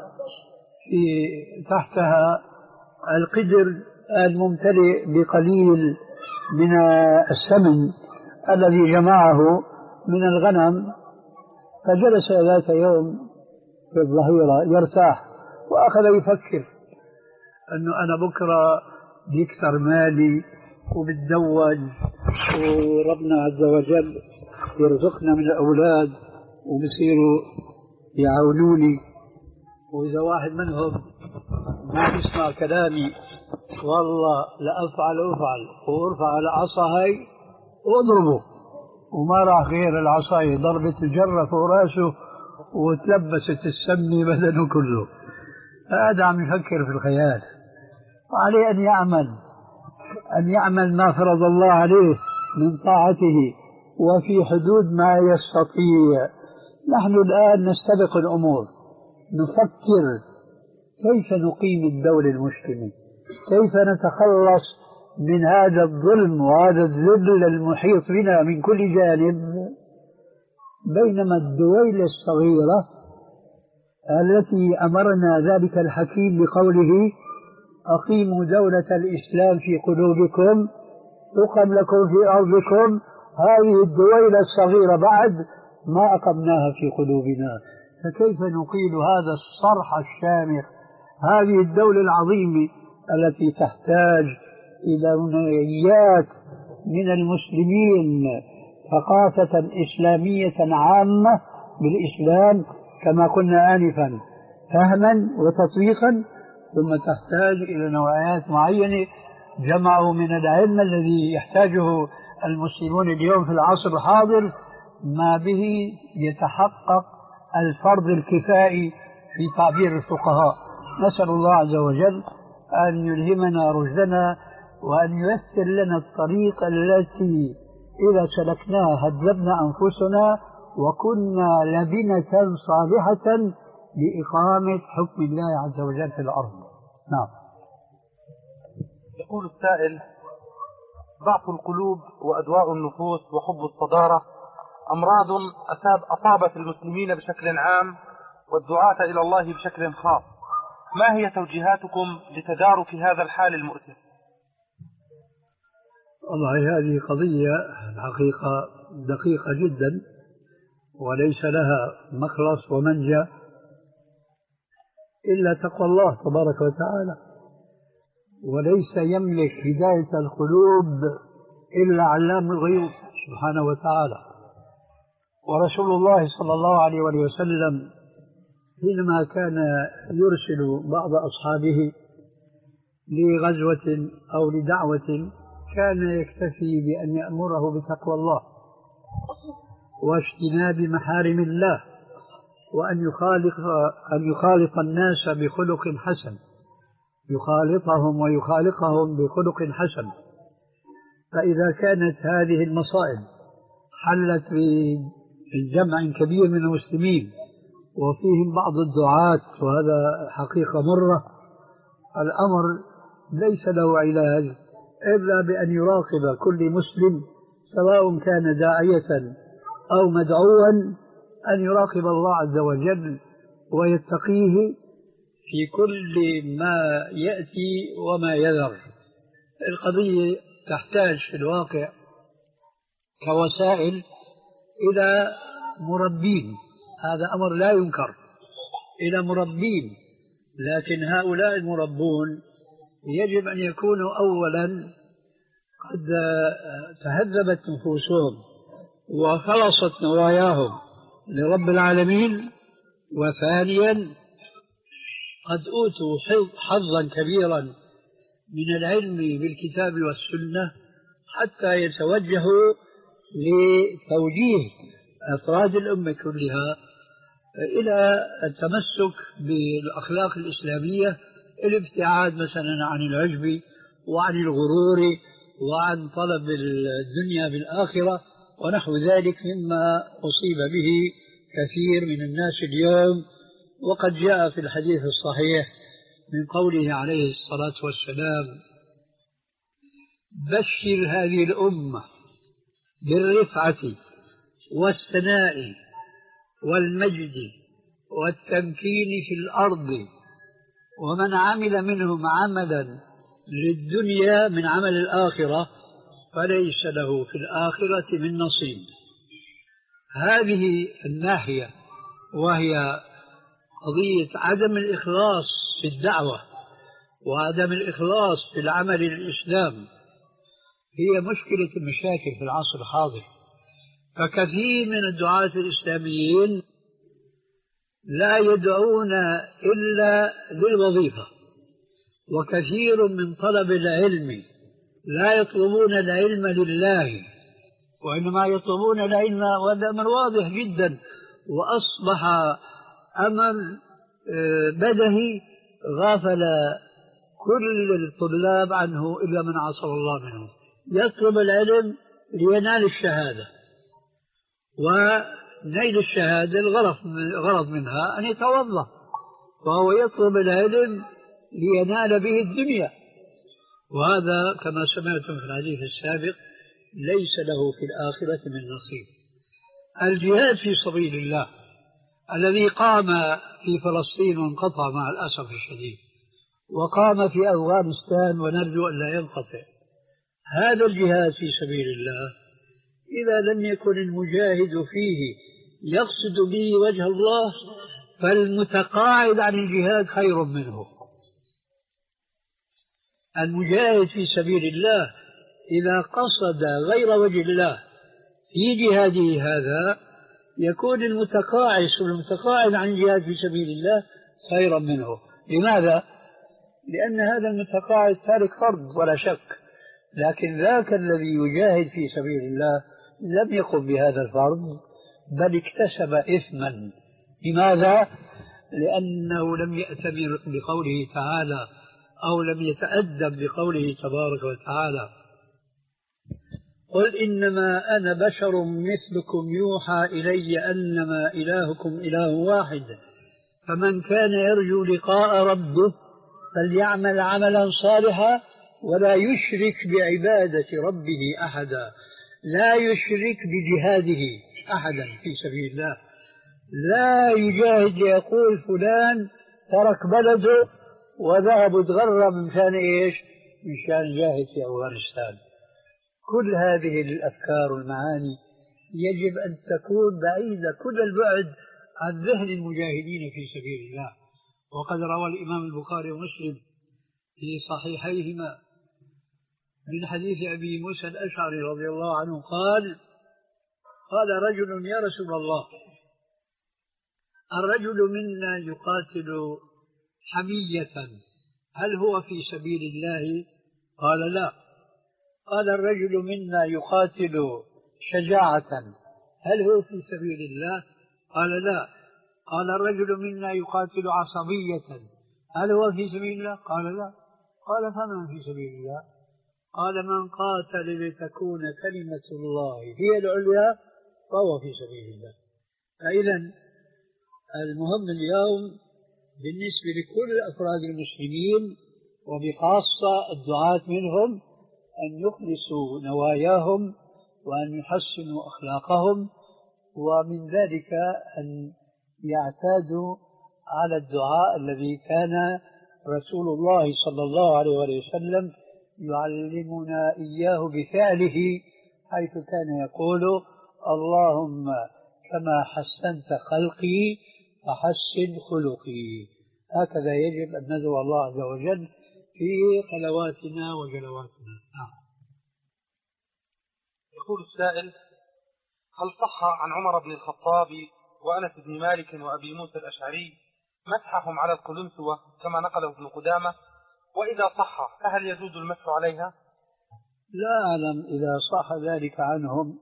في تحتها القدر الممتلئ بقليل من السمن الذي جمعه من الغنم، فجلس ذات يوم في الظهيرة يرتاح وأخذ يفكر أنه أنا بكرة بيكثر مالي وبتزوج وربنا عز وجل يرزقنا من الأولاد وبصيروا يعاونوني، وإذا واحد منهم ما يسمع كلامي والله لأفعل أفعل وارفع العصا هاي واضربه، وما راح غير العصاية ضربة الجرة فوق راسه وتلبست السمنة بدنه كله. هذا عم يفكر في الخيال، وعليه أن يعمل أن يعمل ما فرض الله عليه من طاعته وفي حدود ما يستطيع. نحن الآن نستبق الأمور، نفكر كيف نقيم الدولة المسلمة، كيف نتخلص من هذا الظلم وهذا الذل المحيط بنا من كل جانب، بينما الدويلة الصغيرة التي أمرنا ذلك الحكيم بقوله أقيموا دولة الإسلام في قلوبكم تقم لكم في أرضكم، هذه الدويلة الصغيرة بعد ما أقمناها في قلوبنا، فكيف نقيل هذا الصرح الشامخ، هذه الدولة العظيمة التي تحتاج إلى ثنائيات من المسلمين، ثقافة إسلامية عامة بالإسلام كما قلنا آنفا فهما وتطبيقا، ثم تحتاج إلى نوعيات معينة جمعوا من العلم الذي يحتاجه المسلمون اليوم في العصر الحاضر، ما به يتحقق الفرض الكفائي في تعبير الفقهاء. نسأل الله عز وجل أن يلهمنا رشدنا وأن ييسر لنا الطريق التي إذا سلكناها هذبنا أنفسنا وكنا لبنة صالحة لإقامة حكم الله عز وجل في الأرض. نعم. يقول السائل: ضعف القلوب وأدواء النفوس وحب الصدارة أمراض أصابت المسلمين بشكل عام والدعاة إلى الله بشكل خاص، ما هي توجيهاتكم لتدارك هذا الحال المؤسف؟ والله هذه قضية الحقيقة دقيقة جدا وليس لها مخلص ومنجى إلا تقوى الله تبارك وتعالى، وليس يملك هداية القلوب إلا علام الغيوب سبحانه وتعالى. ورسول الله صلى الله عليه وسلم حينما كان يرسل بعض أصحابه لغزوة أو لدعوة كان يكتفي بأن يأمره بتقوى الله واجتناب محارم الله وأن يخالق أن يخالط الناس بخلق حسن، يخالطهم ويخالقهم بخلق حسن. فإذا كانت هذه المصائب حلت بجمع كبير من المسلمين وفيهم بعض الدعاة، وهذا حقيقة مرة، الأمر ليس له علاج إلا بأن يراقب كل مسلم سواء كان داعية أو مدعوا أن يراقب الله عز وجل ويتقيه في كل ما يأتي وما يذر. القضية تحتاج في الواقع كوسائل إلى مربين، هذا أمر لا ينكر، إلى مربين، لكن هؤلاء المربون يجب أن يكونوا أولا قد تهذبت نفوسهم وخلصت نواياهم لرب العالمين، وثانيا قد أوتوا حظا كبيرا من العلم بالكتاب والسنة حتى يتوجهوا لتوجيه أفراد الأمة كلها إلى التمسك بالأخلاق الإسلامية، الابتعاد مثلا عن العجب وعن الغرور وعن طلب الدنيا بالآخرة ونحو ذلك مما أصيب به كثير من الناس اليوم. وقد جاء في الحديث الصحيح من قوله عليه الصلاة والسلام: بشر هذه الأمة بالرفعة والثناء والمجد والتمكين في الأرض، ومن عمل منهم عملا للدنيا من عمل الآخرة فليس له في الآخرة من نصيب. هذه الناحية وهي قضية عدم الإخلاص في الدعوة وعدم الإخلاص في العمل للإسلام هي مشكلة المشاكل في العصر الحاضر. فكثير من الدعاة الإسلاميين لا يدعون إلا للوظيفة، وكثير من طلب العلم لا يطلبون العلم لله وإنما يطلبون العلم، وهذا أمر واضح جدا وأصبح أمر بدهي غافل كل الطلاب عنه إلا من عصر الله منه. يطلب العلم لينال الشهادة، ونيل الشهادة الغرض منها أن يتوظف، فهو يطلب العلم لينال به الدنيا، وهذا كما سمعتم في الحديث السابق ليس له في الآخرة من نصيب. الجهاد في سبيل الله الذي قام في فلسطين وانقطع مع الأسف الشديد، وقام في أفغانستان ونرجو أن لا ينقطع، هذا الجهاد في سبيل الله إذا لم يكن المجاهد فيه يقصد به وجه الله فالمتقاعد عن الجهاد خير منه. المجاهد في سبيل الله إذا قصد غير وجه الله في جهاده هذا يكون المتقاعد والمتقاعد عن الجهاد في سبيل الله خيرا منه. لماذا؟ لأن هذا المتقاعد تارك فرض ولا شك، لكن ذاك الذي يجاهد في سبيل الله لم يقم بهذا الفرض بل اكتسب إثما. لماذا؟ لأنه لم يأتمر بقوله تعالى أو لم يتأدب بقوله تبارك وتعالى: قل إنما أنا بشر مثلكم يوحى إلي أنما إلهكم إله واحد فمن كان يرجو لقاء ربه فليعمل عملا صالحا ولا يشرك بعبادة ربه أحدا. لا يشرك بجهاده أحدا في سبيل الله، لا يجاهد يقول فلان ترك بلده وذهب اتغرى من شان إيش؟ من شان جاهد في أفغانستان. كل هذه الأفكار والمعاني يجب أن تكون بعيدة كل البعد عن ذهن المجاهدين في سبيل الله. وقد روى الإمام البخاري ومسلم في صحيحيهما من حديث أبي موسى الأشعري رضي الله عنه قال: قال رجل: يا رسول الله، الرجل منا يقاتل حمية هل هو في سبيل الله؟ قال: لا. قال: الرجل منا يقاتل شجاعة هل هو في سبيل الله؟ قال: لا. قال: الرجل منا يقاتل عصبية هل هو في سبيل الله؟ قال: لا. قال: فمن في سبيل الله؟ قال: من قاتل لتكون كلمة الله هي العليا فهو في سبيل الله. فإذا المهم اليوم بالنسبة لكل أفراد المسلمين وبخاصة الدعاة منهم أن يخلصوا نواياهم وأن يحسنوا أخلاقهم، ومن ذلك أن يعتادوا على الدعاء الذي كان رسول الله صلى الله عليه وسلم يعلمنا إياه بفعله، حيث كان يقول: اللهم كما حسنت خلقي فحسن خلقي. هكذا يجب أن ندعو الله عز وجل في خلواتنا وجلواتنا. نعم. يقول السائل: هل صح عن عمر بن الخطاب وأنس بن مالك وأبي موسى الأشعري مسحهم على القلنسوة كما نقله ابن قدامة؟ وإذا صح فهل يجوز المسح عليها؟ لا أعلم إذا صح ذلك عنهم.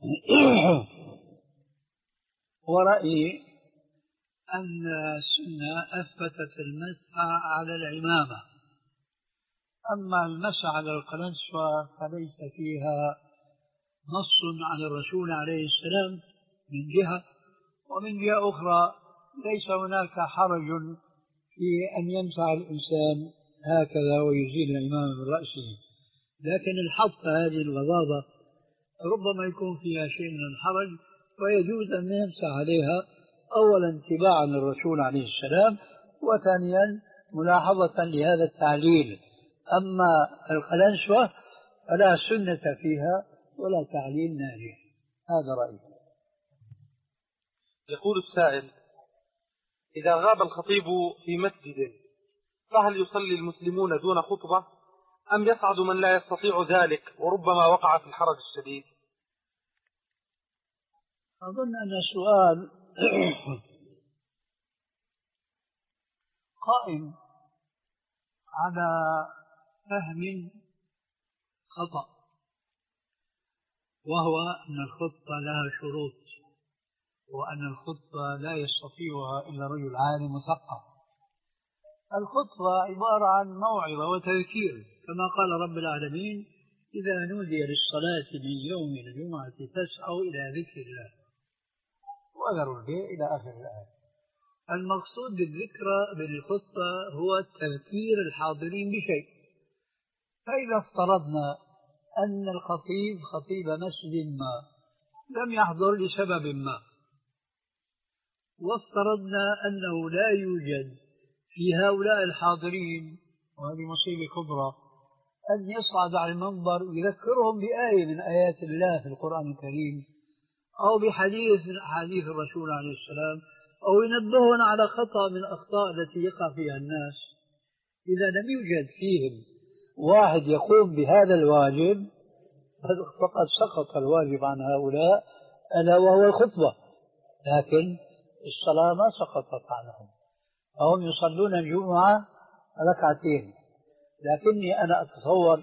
ورأيي أن السنة أثبتت المسح على العمامة، أما المسح على القلنسوة فليس فيها نص عن الرسول عليه السلام من جهة، ومن جهة أخرى ليس هناك حرج في أن يمسح الإنسان هكذا ويزيل العمامة من رأسه، لكن الحط هذه الغضاضة ربما يكون فيها شيء من الحرج، ويجوز أن يمسح عليها أولا اتباعا للرسول عليه السلام، وثانيا ملاحظة لهذا التعليل. أما القلنسوة فلا سنة فيها ولا تعليل ناجح. هذا رأيي. يقول السائل: إذا غاب الخطيب في مسجد فهل يصلي المسلمون دون خطبة أم يصعد من لا يستطيع ذلك وربما وقع في الحرج الشديد؟ أظن أن السؤال قائم على فهم خطأ، وهو أن الخطبة لها شروط، وأن الخطبة لا يستطيعها إلا رجل عالم مثقف. الخطبة عبارة عن موعظة وتذكير، كما قال رب العالمين: إذا نودي للصلاة من يوم الجمعة فاسعوا إلى ذكر الله وذروا البيع إلى آخر الآية. المقصود بالذكرى بالخطبة هو تذكير الحاضرين بشيء. فإذا افترضنا أن الخطيب خطيب مسجد ما لم يحضر لسبب ما، وافترضنا أنه لا يوجد في هؤلاء الحاضرين، وهذه مصيبة كبرى، أن يصعد على المنبر ويذكرهم بآية من آيات الله في القرآن الكريم أو بحديث من أحاديث الرسول عليه السلام، أو ينبهون على خطأ من الأخطاء التي يقع فيها الناس. إذا لم يوجد فيهم واحد يقوم بهذا الواجب فقد سقط الواجب عن هؤلاء، ألا وهو الخطبة، لكن الصلاة ما سقطت عنهم، فهم يصلون الجمعة ركعتين. لكني أنا أتصور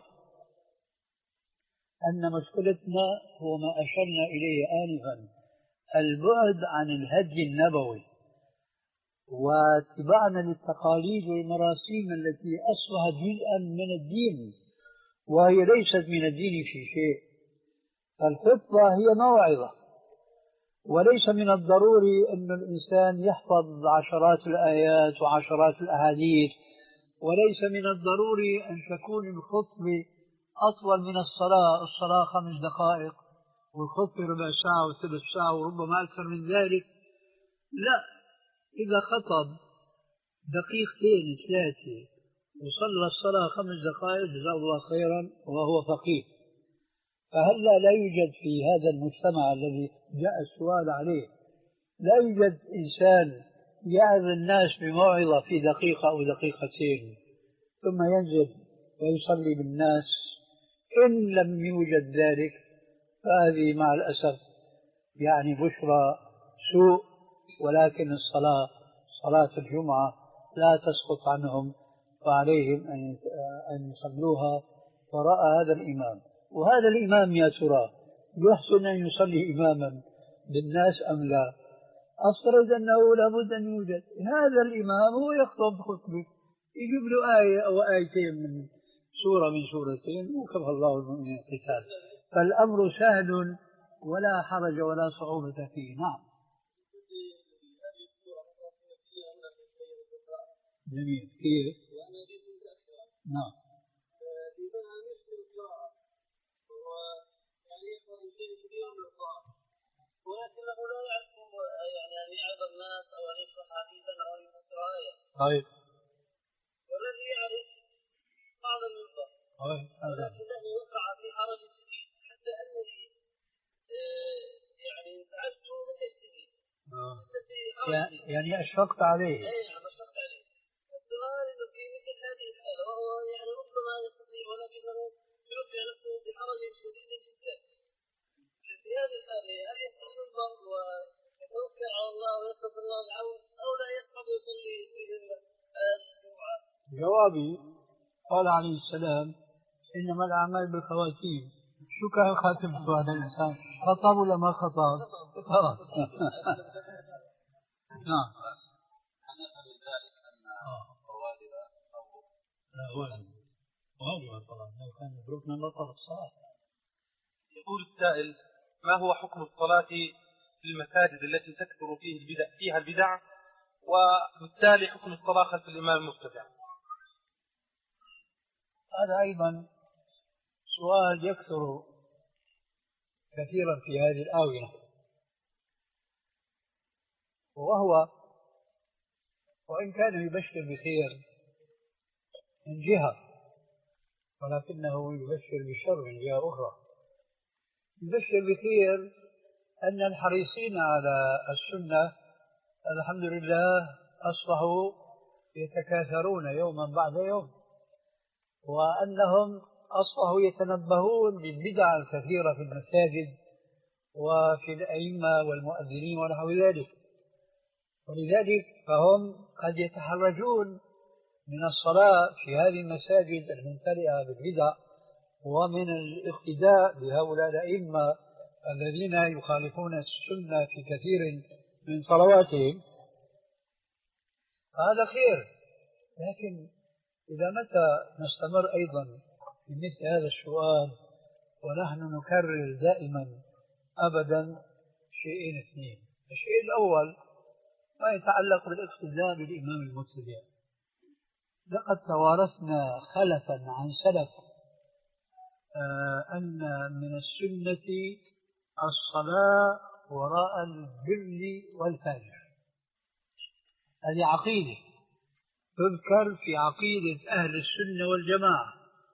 أن مشكلتنا هو ما أشرنا إليه آنفا، البعد عن الهدي النبوي واتباعنا للتقاليد والمراسيم التي أصبحت جزءا من الدين وهي ليست من الدين في شيء. الخطبة هي موعظة، وليس من الضروري أن الإنسان يحفظ عشرات الآيات وعشرات الأحاديث، وليس من الضروري أن تكون الخطبة أطول من الصلاة، الصلاة خمس دقائق والخطبة ربع ساعة وثلث ساعة وربما أكثر من ذلك. لا، إذا خطب دقيقتين ثلاثة وصلى الصلاة خمس دقائق جزاه الله خيرا وهو فقيه. فهلا لا يوجد في هذا المجتمع الذي جاء السؤال عليه، لا يوجد إنسان يعظ الناس بموعظة في دقيقة أو دقيقتين ثم ينزل ويصلي بالناس؟ إن لم يوجد ذلك فهذه مع الأسف يعني بشرى سوء، ولكن الصلاة صلاة الجمعة لا تسقط عنهم، فعليهم أن يصلوها وراء هذا الإمام. وهذا الإمام يا ترى يحسن أن يصلي إماما بالناس أم لا؟ أفترض أنه لابد أن يوجد هذا الإمام، هو يخطب خطبة يجيب له آية أو آيتين من سورة من سورتين وكفى الله المؤمنين القتال، فالأمر سهل ولا حرج ولا صعوبة فيه. نعم. جميل. كيف؟ نعم. ولكنه لا يعرف يعني أن يعظ الناس أو أن يشرح حديثا أو أن يفسر آية. طيب. والذي يعرف بعض المنبر. طيب. ولكنه وقع في حرج شديد حتى أنني يعني انتعشت من أجله. التي يعني أشفقت عليه. أي نعم أشفقت عليه. السؤال إنه في مثل هذه الحالة وهو يعني ربما يستطيع ولكنه يرجع نفسه بحرج شديد جدا. في هذه الحالة هل يستغفر ويتوكل على الله ويستغفر الله العون أو لا يصعد يصلي فيهم الجمعة؟ جوابي قال عليه السلام إنما الأعمال بالخواتيم. شو كان خاتمته هذا الإنسان؟ خطب ولا ما خطب؟ خلاص. نعم. لا واجب واجب طبعا لو كان ركنا بطل الصلاة. يقول السائل: ما هو حكم الصلاة في المساجد التي تكثر فيه البدع فيها البدع، وبالتالي حكم الصلاة خلف الإمام المبتدع؟ هذا أيضا سؤال يكثر كثيرا في هذه الآونة، وهو وإن كان يبشر بخير من جهة ولكنه يبشر بشر من جهة أخرى. يبشر بخير أن الحريصين على السنة الحمد لله أصبحوا يتكاثرون يوما بعد يوم، وأنهم أصبحوا يتنبهون للبدع الكثيرة في المساجد وفي الأئمة والمؤذنين ونحو ذلك، ولذلك فهم قد يتحرجون من الصلاة في هذه المساجد الممتلئة بالبدع ومن الاقتداء بهؤلاء الأئمة الذين يخالفون السنة في كثير من صلواتهم. هذا خير، لكن إذا متى نستمر أيضا في مثل هذا السؤال ونحن نكرر دائما أبدا شيئين اثنين. الشيء الأول ما يتعلق بالاقتداء بالإمام المبتدع. لقد توارثنا خلفا عن سلف آه أن من السنة الصلاة وراء البر والفاجر. هذه عقيدة تذكر في عقيدة أهل السنة والجماعة،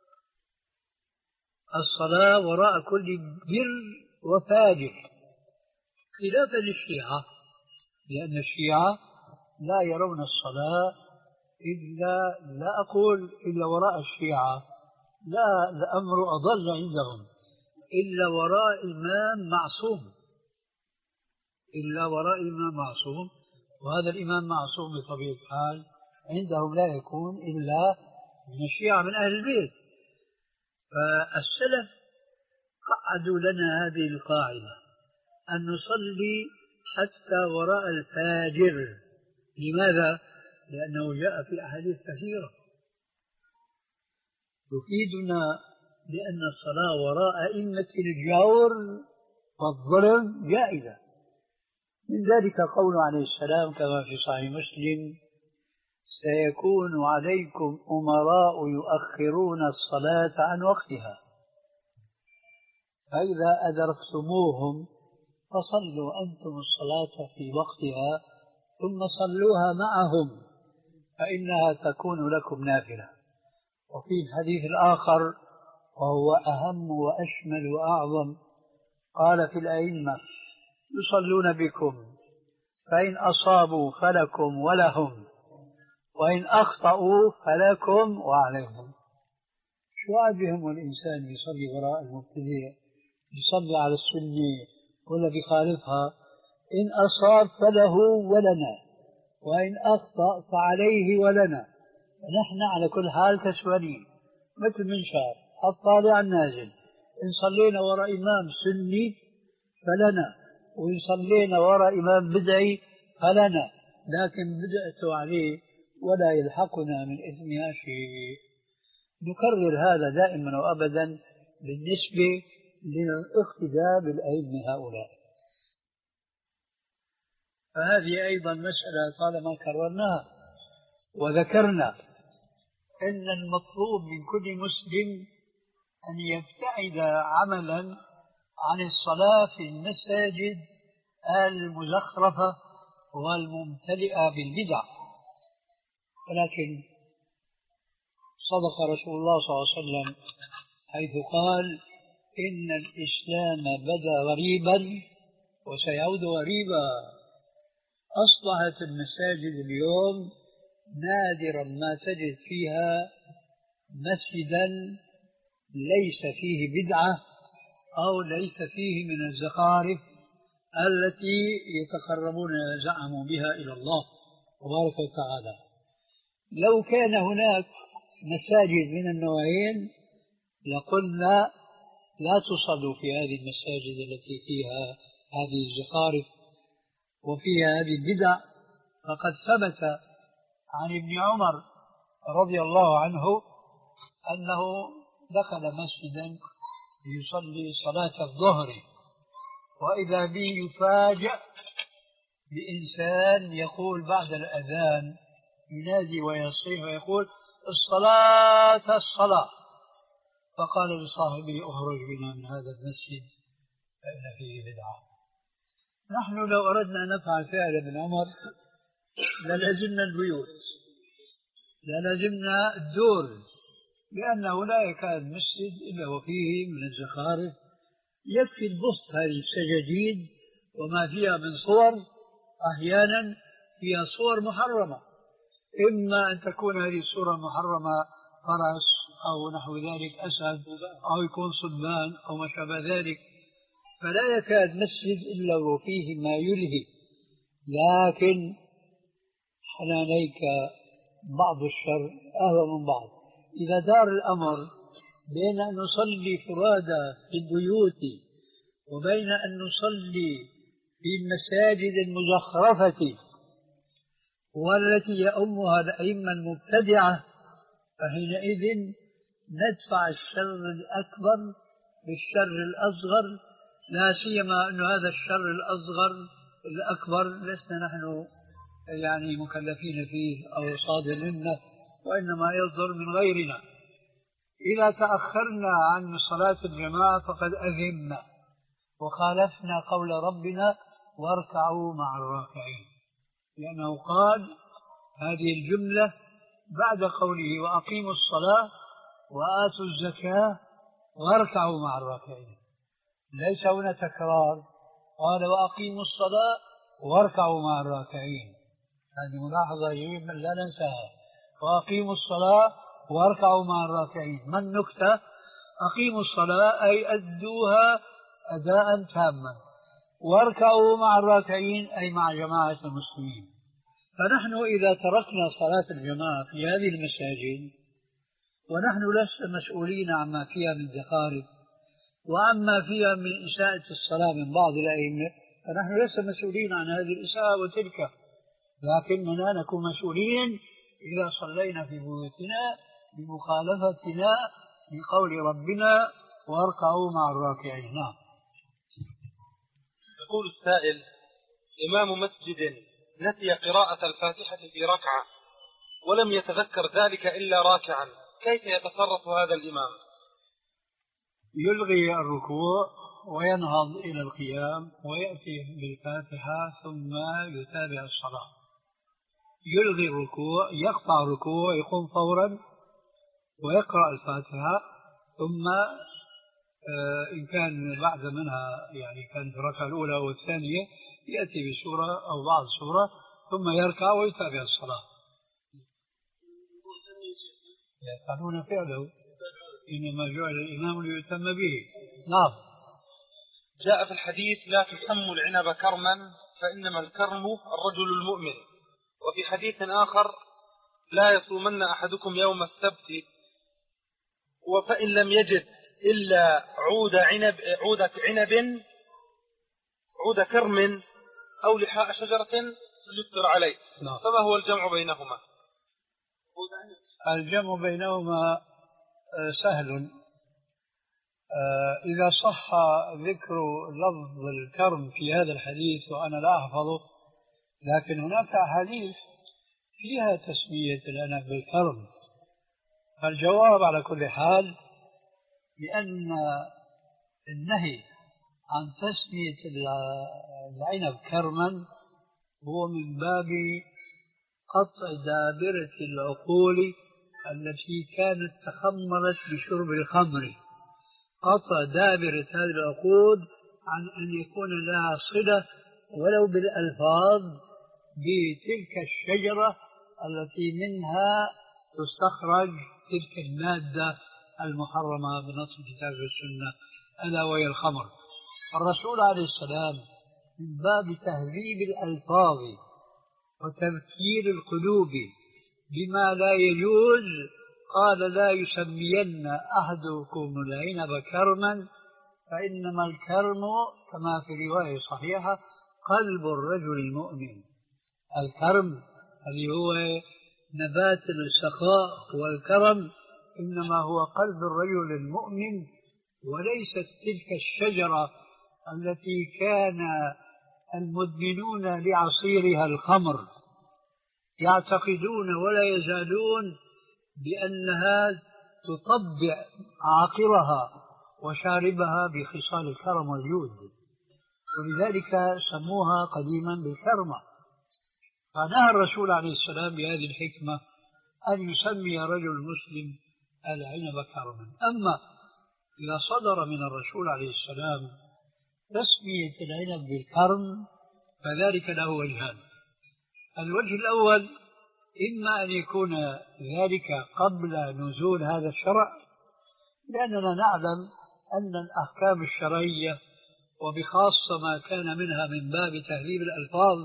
الصلاة وراء كل بر وفاجر، خلافا للشيعة، لأن الشيعة لا يرون الصلاة إلا لا أقول إلا وراء الشيعة، لا الأمر أضل عندهم، إلا وراء إمام معصوم، إلا وراء إمام معصوم، وهذا الإمام معصوم بطبيعة الحال عندهم لا يكون إلا من الشيعة من أهل البيت. فالسلف قعدوا لنا هذه القاعدة أن نصلي حتى وراء الفاجر. لماذا؟ لأنه جاء في أحاديث كثيرة تفيدنا بأن الصلاة وراء أئمة الجور والظلم جائزة. من ذلك قول عليه السلام كما في صحيح مسلم: سيكون عليكم أمراء يؤخرون الصلاة عن وقتها، فإذا أدركتموهم فصلوا أنتم الصلاة في وقتها ثم صلوها معهم فإنها تكون لكم نافلة. وفي الحديث الآخر وهو أهم وأشمل وأعظم قال في الأئمة: يصلون بكم فإن أصابوا فلكم ولهم وإن أخطأوا فلكم وعليهم. شو عجبهم الإنسان يصلي وراء المبتدع، يصلي على السنة ولا بخالفها؟ إن أصاب فله ولنا وإن أخطأ فعليه ولنا، ونحن على كل حال كسوانين مثل منشار الطالع النازل. إن صلينا وراء إمام سني فلنا، وإن صلينا وراء إمام بدعي فلنا، لكن بدعت عليه ولا يلحقنا من إثمها شيء. نكرر هذا دائما وأبدا بالنسبة للاقتداء بالأئمة هؤلاء. فهذه أيضا مسألة طالما كررناها وذكرنا أن المطلوب من كل مسلم أن يبتعد عملا عن الصلاة في المساجد المزخرفة والممتلئة بالبدع. ولكن صدق رسول الله صلى الله عليه وسلم حيث قال: إن الإسلام بدأ غريبا وسيعود غريبا. أصبحت المساجد اليوم نادرا ما تجد فيها مسجدا ليس فيه بدعة أو ليس فيه من الزخارف التي يتقربون زعموا بها إلى الله تبارك وتعالى. لو كان هناك مساجد من النوعين لقلنا لا تصلوا في هذه المساجد التي فيها هذه الزخارف وفيها هذه البدع، فقد ثبت عن ابن عمر رضي الله عنه أنه دخل مسجدا يصلي صلاة الظهر، وإذا به يفاجأ بإنسان يقول بعد الأذان ينادي ويصيح ويقول الصلاة الصلاة، فقال لصاحبه اخرج بنا من هذا المسجد فإن فيه بدعة. نحن لو أردنا أن نفعل فعل ابن عمر للزمنا البيوت، للزمنا الدور، لأنه لا يكاد مسجد إلا وفيه من الزخارف. يكفي البسط هذه السجاجيد وما فيها من صور، أحيانا فيها صور محرمة، إما أن تكون هذه الصورة محرمة فرس أو نحو ذلك أسد أو يكون صلبان أو ما شابه ذلك، فلا يكاد مسجد إلا وفيه ما يلهي. لكن حنانيك بعض الشر أهوى من بعض. إذا دار الأمر بين أن نصلي فرادى في البيوت وبين أن نصلي في المساجد المزخرفة والتي يؤمها الأئمة المبتدعة، فحينئذ ندفع الشر الأكبر بالشر الأصغر، لا سيما أن هذا الشر الأصغر الأكبر لسنا نحن يعني مكلفين فيه أو صادر منا، وإنما يصدر من غيرنا. إذا تأخرنا عن صلاة الجماعة فقد أذمنا وخالفنا قول ربنا واركعوا مع الراكعين، لأنه قال هذه الجملة بعد قوله وأقيموا الصلاة وآتوا الزكاة واركعوا مع الراكعين، ليس هنا تكرار، قال وأقيموا الصلاة واركعوا مع الراكعين. هذه ملاحظة يجب أن لا ننساها، وأقيموا الصلاة واركعوا مع الراكعين. ما النكتة؟ أقيموا الصلاة أي أدوها أداء تاما، واركعوا مع الراكعين أي مع جماعة المسلمين. فنحن إذا تركنا صلاة الجماعة في هذه المساجد ونحن لسنا مسؤولين عما فيها من زخارف وعما فيها من إساءة الصلاة من بعض الأئمة، فنحن لسنا مسؤولين عن هذه الإساءة وتلك، لكننا نكون مسؤولين إذا صلينا في بيوتنا بمخالفتنا لقول ربنا واركعوا مع الراكعين. نعم. يقول السائل: إمام مسجد نسي قراءة الفاتحة في ركعة ولم يتذكر ذلك إلا راكعا، كيف يتصرف هذا الإمام؟ يلغي الركوع وينهض إلى القيام ويأتي بالفاتحة ثم يتابع الصلاة. يلغي الركوع، يقطع الركوع، يقوم فورا ويقرأ الفاتحة، ثم إن كان بعد منها يعني كان في الركعة الأولى والثانية يأتي بسورة أو بعض سورة ثم يركع ويتابع الصلاة. يفعلون فعله، إنما جعل الإمام ليؤتم به. نعم. جاء في الحديث: لا تسموا العنب كرما فإنما الكرم الرجل المؤمن. وفي حديث آخر: لا يصومن أحدكم يوم السبت وفإن لم يجد إلا عود عنب عودة عنب عود كرم أو لحاء شجرة يفطر عليه. نعم. فما هو الجمع بينهما؟ الجمع بينهما سهل. إذا صح ذكر لفظ الكرم في هذا الحديث وأنا لا أحفظه، لكن هناك أحاديث فيها تسمية العنب بالكرم، فالجواب على كل حال بأن النهي عن تسمية العنب كرما هو من باب قطع دابرة العقول التي كانت تخمرت بشرب الخمر، قطع دابرة هذه العقول عن أن يكون لها صلة ولو بالألفاظ بتلك الشجرة التي منها تستخرج تلك المادة المحرمة بنص الكتاب والسنة ألا وهي الخمر. الرسول عليه السلام من باب تهذيب الألفاظ وتذكير القلوب بما لا يجوز قال لا يسمين أحدكم العنب كرما فإنما الكرم كما في رواية صحيحة قلب الرجل المؤمن. الكرم الذي هو نبات السخاء والكرم إنما هو قلب الرجل المؤمن، وليست تلك الشجرة التي كان المدمنون لعصيرها الخمر يعتقدون ولا يزالون بأنها تطبع عاقرها وشاربها بخصال الكرم والجود، ولذلك سموها قديما بالكرمة. فنهى الرسول عليه السلام بهذه الحكمة أن يسمي رجل مسلم العنب كرما. أما إذا صدر من الرسول عليه السلام تسمية العنب بالكرم فذلك له وجهان. الوجه الأول إما أن يكون ذلك قبل نزول هذا الشرع، لأننا نعلم أن الأحكام الشرعية وبخاصة ما كان منها من باب تهذيب الألفاظ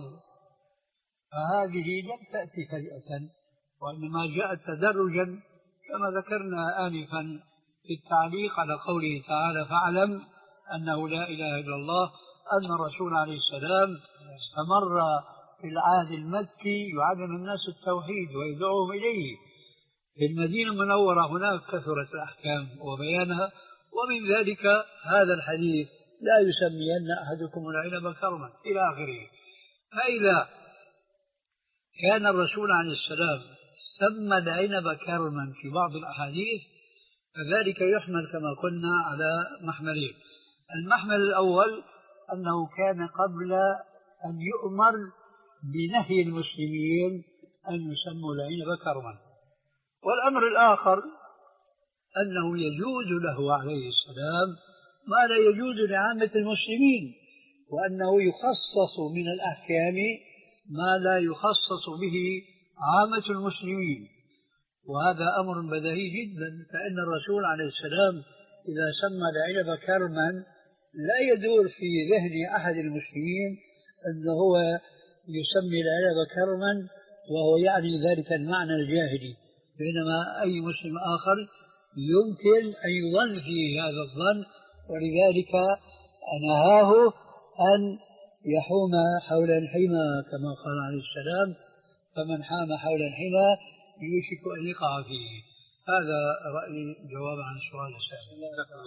فهذه لم تأتي فجأة وإنما جاءت تدرجا كما ذكرنا آنفا في التعليق على قوله تعالى فاعلم أنه لا إله إلا الله، أن الرسول عليه السلام استمر في العهد المكي يعلم الناس التوحيد ويدعوهم إليه. في المدينة المنورة هناك كثرت الأحكام وبيانها، ومن ذلك هذا الحديث لا يسمين أحدكم العنب كرما إلى آخره. فإذا كان الرسول عليه السلام سمى العنب كرما في بعض الأحاديث فذلك يحمل كما قلنا على محملين. المحمل الأول أنه كان قبل أن يؤمر بنهي المسلمين أن يسموا العنب كرما، والأمر الآخر أنه يجوز له عليه السلام ما لا يجوز لعامة المسلمين، وأنه يخصص من الأحكام ما لا يخصص به عامة المسلمين، وهذا أمر بديهي جدا. فإن الرسول عليه السلام إذا سمى العنب كرما لا يدور في ذهن أحد المسلمين أنه هو يسمي العنب كرما وهو يعني ذلك المعنى الجاهلي، بينما أي مسلم آخر يمكن أن يظن فيه هذا الظن، ولذلك نهاه أن يحوم حول الحمى كما قال عليه السلام فمن حام حول الحمى يوشك أن يقع فيه. هذا رأيي جواب عن السؤال السابق.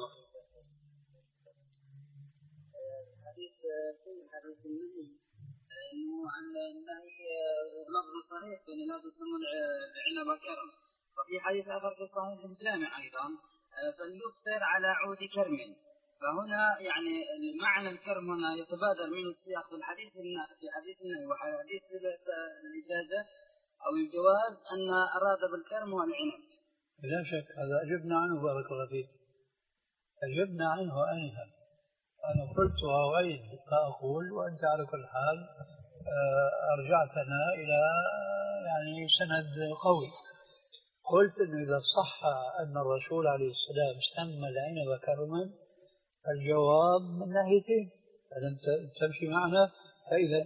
حديث حديث النبي إنه عن النهي لفظ صحيح بأن لا تسموا العنب كرم، وفي حديث آخر في صحيح الجامع أيضا فليفطر على عود كرم. فهنا يعني المعنى الكرم هنا يتبادر من السياق في الحديث في حديث النهي وحديث الإجازة أو الجواز أن أراد بالكرم والعنب. لا شك هذا أجبنا عنه بارك الله فيك، أجبنا عنه آنفا. أنا قلت وأعيد فأقول وأنت على كل حال أرجعتنا إلى يعني سند قوي. قلت إنه إذا صح أن الرسول عليه السلام سمى العنب كرما الجواب من ناحيته فلم تمشي معنا. فإذا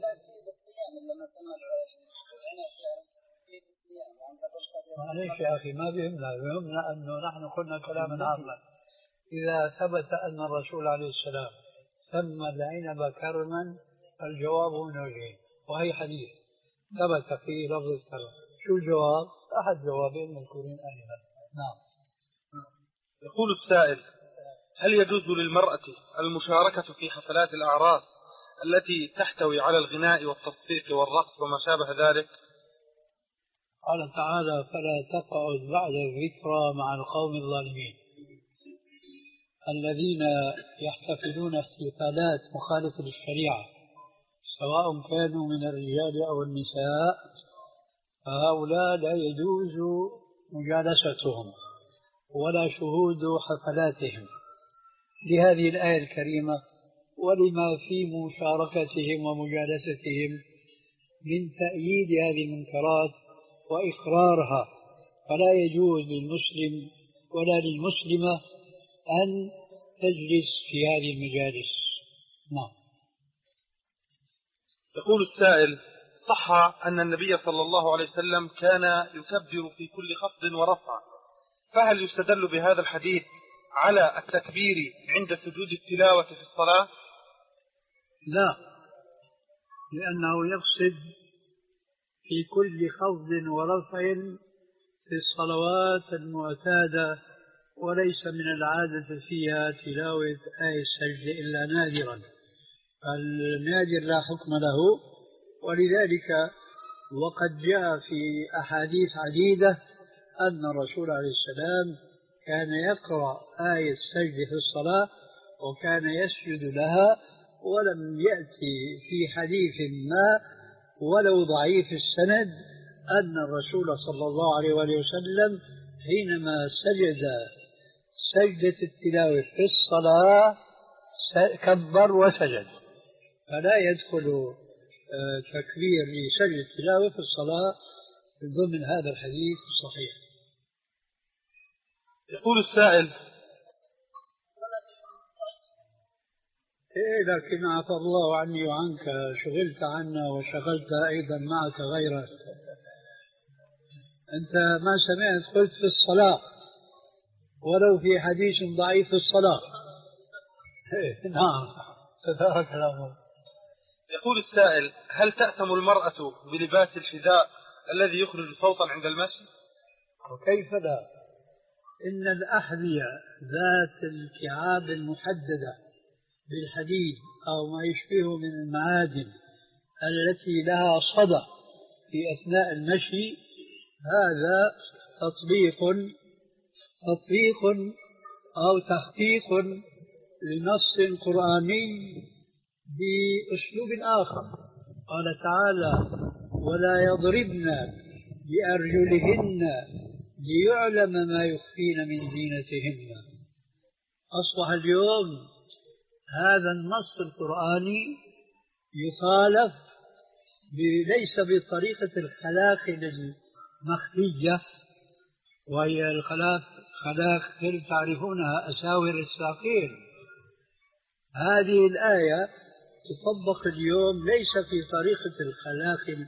معليش يا أخي ما بيهمنا، بيهمنا أنه نحن قلنا كلاما عاما. إذا ثبت أن الرسول عليه السلام سمى العنب كرما الجواب من وجهين، وهي حديث ثبت في لفظ الكرم. شو الجواب؟ أحد جوابين مذكورين آنفا. نعم. يقول السائل هل يجوز للمرأة المشاركة في حفلات الأعراس التي تحتوي على الغناء والتصفيق والرقص وما شابه ذلك؟ قال تعالى فلا تقعد بعد الذكرى مع القوم الظالمين الذين يحتفلون احتفالات مخالفة للشريعة سواء كانوا من الرجال أو النساء، فهؤلاء لا يجوز مجالستهم ولا شهود حفلاتهم لهذه الآية الكريمة ولما في مشاركتهم ومجالستهم من تأييد هذه المنكرات وإقرارها، فلا يجوز للمسلم ولا للمسلمة أن تجلس في هذه المجالس. نعم. يقول السائل: صح أن النبي صلى الله عليه وسلم كان يكبر في كل خفض ورفع، فهل يستدل بهذا الحديث على التكبير عند سجود التلاوة في الصلاة؟ لا، لأنه يقصد في كل خفض ورفع في الصلوات المعتادة، وليس من العادة فيها تلاوة آية السجدة إلا نادرا، النادر لا حكم له. ولذلك وقد جاء في أحاديث عديدة أن الرسول عليه السلام كان يقرأ آية السجدة في الصلاة وكان يسجد لها، ولم يأتي في حديث ما ولو ضعيف السند أن الرسول صلى الله عليه وآله وسلم حينما سجد سجدة التلاوة في الصلاة كبر وسجد، فلا يدخل تكبير لسجد التلاوة في الصلاة ضمن هذا الحديث الصحيح. يقول السائل: إيه لكن عفى الله عني وعنك، شغلت عنا وشغلت أيضا معك غيرك. أنت ما سمعت قلت في الصلاة ولو في حديث ضعيف في الصلاة. إيه نعم، تبارك الله. يقول السائل: هل تأثم المرأة بلباس الحذاء الذي يخرج صوتا عند المشي؟ وكيف لا؟ إن الأحذية ذات الكعاب المحددة بالحديد أو ما يشبهه من المعادن التي لها صدى في أثناء المشي، هذا تطبيق تطبيق أو تحقيق لنص قرآني بأسلوب آخر. قال تعالى: ولا يضربن بأرجلهن ليعلم ما يخفين من زينتهن. أصبح اليوم هذا النص القرآني يخالف ليس بطريقة الخلاخل المخفية، وهي الخلاخل تعرفونها أساور الساقين. هذه الآية تطبق اليوم ليس في طريقة الخلاخل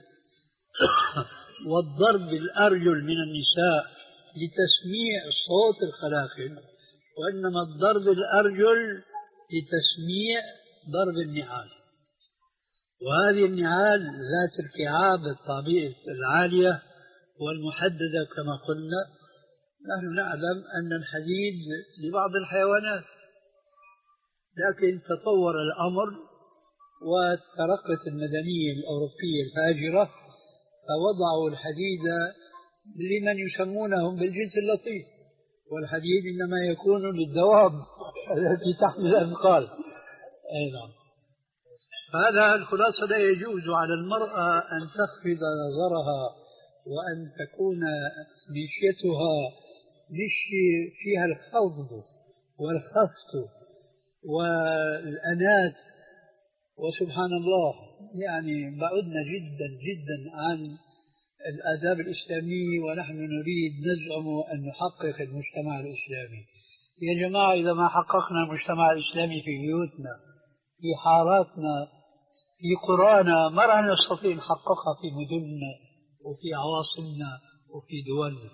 والضرب الأرجل من النساء لتسميع صوت الخلاخل، وإنما الضرب الأرجل لتسميع ضرب النعال. وهذه النعال ذات الكعاب الطبيعية العالية والمحددة كما قلنا. نحن نعلم أن الحديد لبعض الحيوانات، لكن تطور الأمر وترقت المدنية الأوروبية الفاجرة فوضعوا الحديد لمن يسمونهم بالجنس اللطيف، والحديد إنما يكون للدواب التي تحمل الأثقال. أي نعم. فهذا الخلاصة: لا يجوز على المرأة أن تخفض نظرها وأن تكون مشيتها مشي فيها الخفض والخفض والأنات. وسبحان الله، يعني بعدنا جدا جدا عن الآداب الإسلامية، ونحن نريد نزعم أن نحقق المجتمع الإسلامي. يا جماعة، إذا ما حققنا المجتمع الإسلامي في بيوتنا، في حاراتنا، في قرانا، ما راح نستطيع نحققها في مدننا وفي عواصمنا وفي دولنا.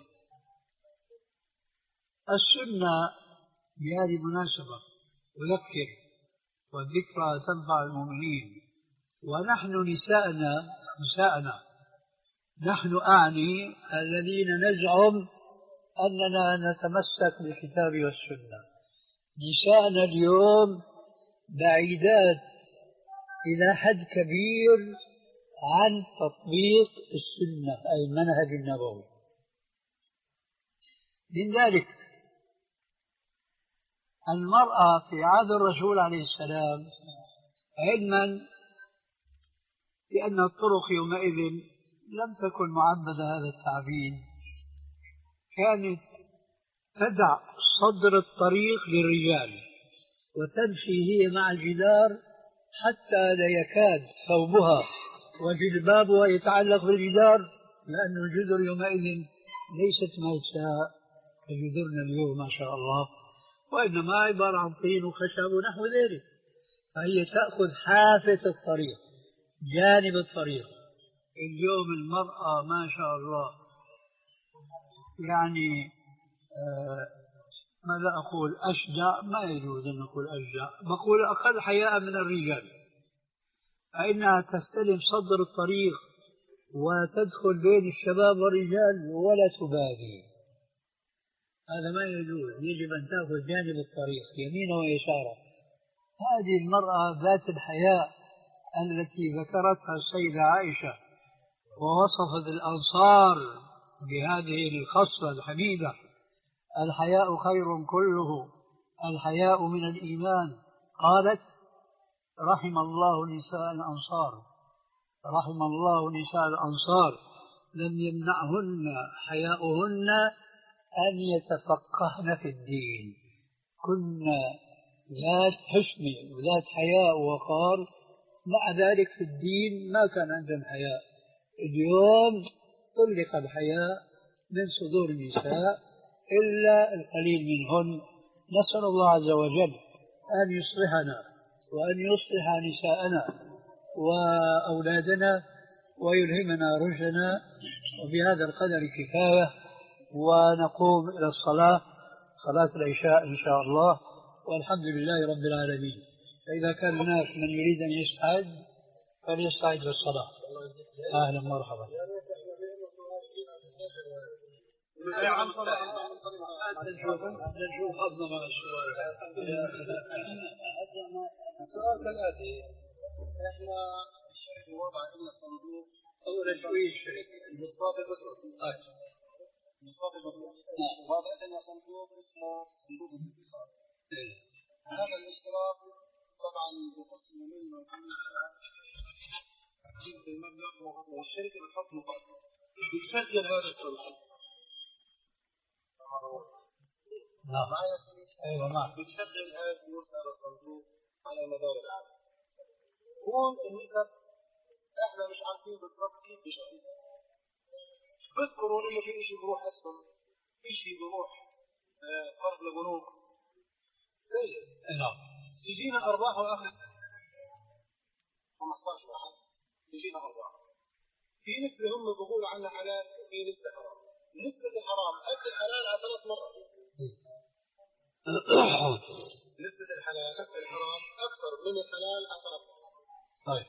السنة بهذه المناسبة تذكر، والذكرى تنفع المؤمنين. ونحن نساءنا نساءنا نحن أعني الذين نزعم أننا نتمسك بالكتاب والسنة، نساءنا اليوم بعيدات إلى حد كبير عن تطبيق السنة أي المنهج النبوي. من ذلك المرأة في عهد الرسول عليه السلام، علما بأن الطرق يومئذ لم تكن معبدة هذا التعبيد، كانت تدع صدر الطريق للرجال وتمشي هي مع الجدار حتى لا يكاد ثوبها وجلبابها يتعلق بالجدار، لأن الجدر يومئذ ليست ما يتشاء كجدرنا اليوم ما شاء الله، وإنما عبارة عن طين وخشب ونحو ذلك. فهي تأخذ حافة الطريق، جانب الطريق. اليوم المرأة ما شاء الله يعني آه ماذا أقول، أشجع، ما يجوز أن نقول أشجع، بقول أقل حياء من الرجال، فإنها تستلم صدر الطريق وتدخل بين الشباب والرجال ولا تبالي. هذا ما يجوز، يجب أن تأخذ جانب الطريق يمينه ويساره. هذه المرأة ذات الحياء التي ذكرتها السيدة عائشة ووصفت الأنصار بهذه الخصلة الحميدة: الحياء خير كله، الحياء من الإيمان. قالت: رحم الله نساء الأنصار، رحم الله نساء الأنصار لم يمنعهن حياؤهن أن يتفقهن في الدين، كنا ذات حشم وذات حياء ووقار، مع ذلك في الدين ما كان عندهم حياء. اليوم طلق الحياء من صدور النساء إلا القليل منهن. نسأل الله عز وجل أن يصلحنا وأن يصلح نساءنا وأولادنا ويلهمنا رشدنا. وبهذا القدر كفاية، ونقوم إلى الصلاة، صلاة العشاء إن شاء الله، والحمد لله رب العالمين. فإذا كان هناك من يريد أن يستعد فليستعد للصلاة. أهلا مرحبا. نشوف حظنا مع السؤال. السؤال كالآتي: احنا الشركة وضع لنا صندوق، أول شوي الشركة المصطفى بسرعة مصطفى بسرعة وضع لنا صندوق اسمه صندوق الاتصال. هذا الاشتراك طبعا بقسم منه جزء المبلغ والشركة بتحط مقابل بتسجل هذا الصندوق. نعم. ايوه نعم. بتسجل هذا الفلوس على الصندوق على مدار العام. هون النسب احنا مش عارفين بالضبط كيف بيشتغل. بذكروا انه في شيء بروح اسهم، في شيء بروح قرض لبنوك. زي نعم. تجينا ارباح واخر السنه خمسة عشر واحد تجينا ارباح. في نسبه هم بيقولوا عنها حلال وفي نسبه حرام. نسبه الحرام قد الحلال على ثلاث مرات. نسبه الحلال قد الحرام اكثر من الحلال على ثلاث مرات. طيب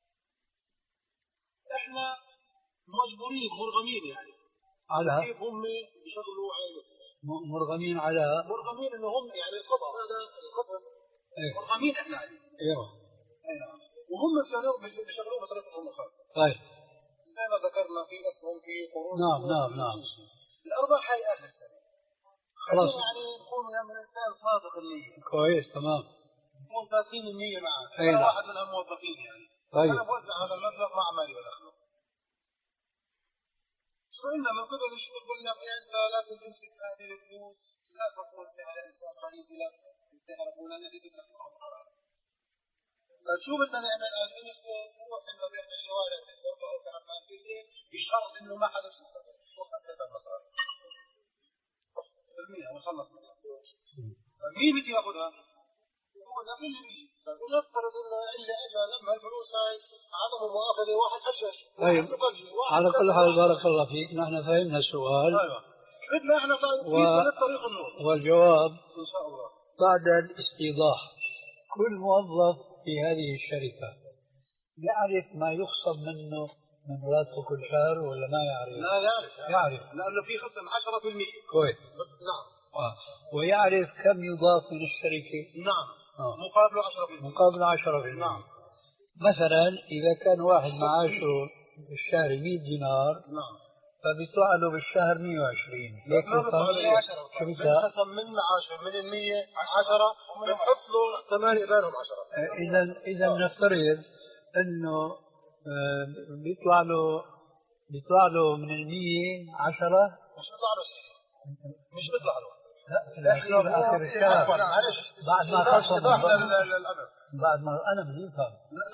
احنا مجبورين مرغمين يعني على كيف هم بيشغلوا على مرغمين على مرغمين انه هم يعني الخطر هذا الخطر ايه. مرغمين احنا عليه. ايوه ايوه. وهم بيشغلوه بطريقتهم الخاصه. طيب زي ما ذكرنا في اسهم في قروض. نعم نعم نعم. الارباح هي اخر السنه. خلاص يعني نكون من الانسان صادق النيه. كويس تمام. نكون فاتين النيه معه. اي نعم. واحد من الموظفين يعني. طيب. انا بوزع هذا المبلغ مع مالي والاخر. فإن من قبل الشيوخ قلنا أنت لا تمسك هذه الفلوس، لا تقول على إنسان قريب لك تعرفون أن يجب أن تكون حرام. فشو بدنا نعمل الآن؟ نروح إنه بيحكي الشوارع في الغرفة أو في عمان في الليل بشرط إنه ما حدا يشتغل وخلص المصاري. بالمئة ونخلص منها. مين بدي ياخذها؟ هو ده مين اللي بيجي؟ نفترض إن اللي أجى لما الفلوس هاي عدم مؤاخذة واحد حشش. طيب على كل حال بارك الله فيك، نحن فهمنا السؤال. ايوه. بدنا احنا و... في طريق النور. والجواب ان شاء الله بعد الاستيضاح. كل موظف في هذه الشركة يعرف ما يخصم منه من راتبه كل شهر ولا ما يعرف؟ لا يعرف. يعرف لأنه في خصم عشرة بالمئة. كويس. نعم. آه. ويعرف كم يضاف من الشركة. نعم. آه. مقابله عشرة بالمئة. مقابله عشرة بالمئة. نعم. مثلا إذا كان واحد معاشه بالشهر مئة دينار. نعم. فبيطلع له بالشهر مئة وعشرين. ليك شو بيطلع؟ بنخصم من معاشه من المية عشرة بنحط له ثمانية بينهم عشرة. إذا إذا نفترض إنه بيطلع له بيطلع له من المية عشرة. مش بيطلع له شيء. مش بيطلع له. لا في الأخير آخر الشهر. بعد ما خصم. بعد ما أنا بدي أفهم. نعم.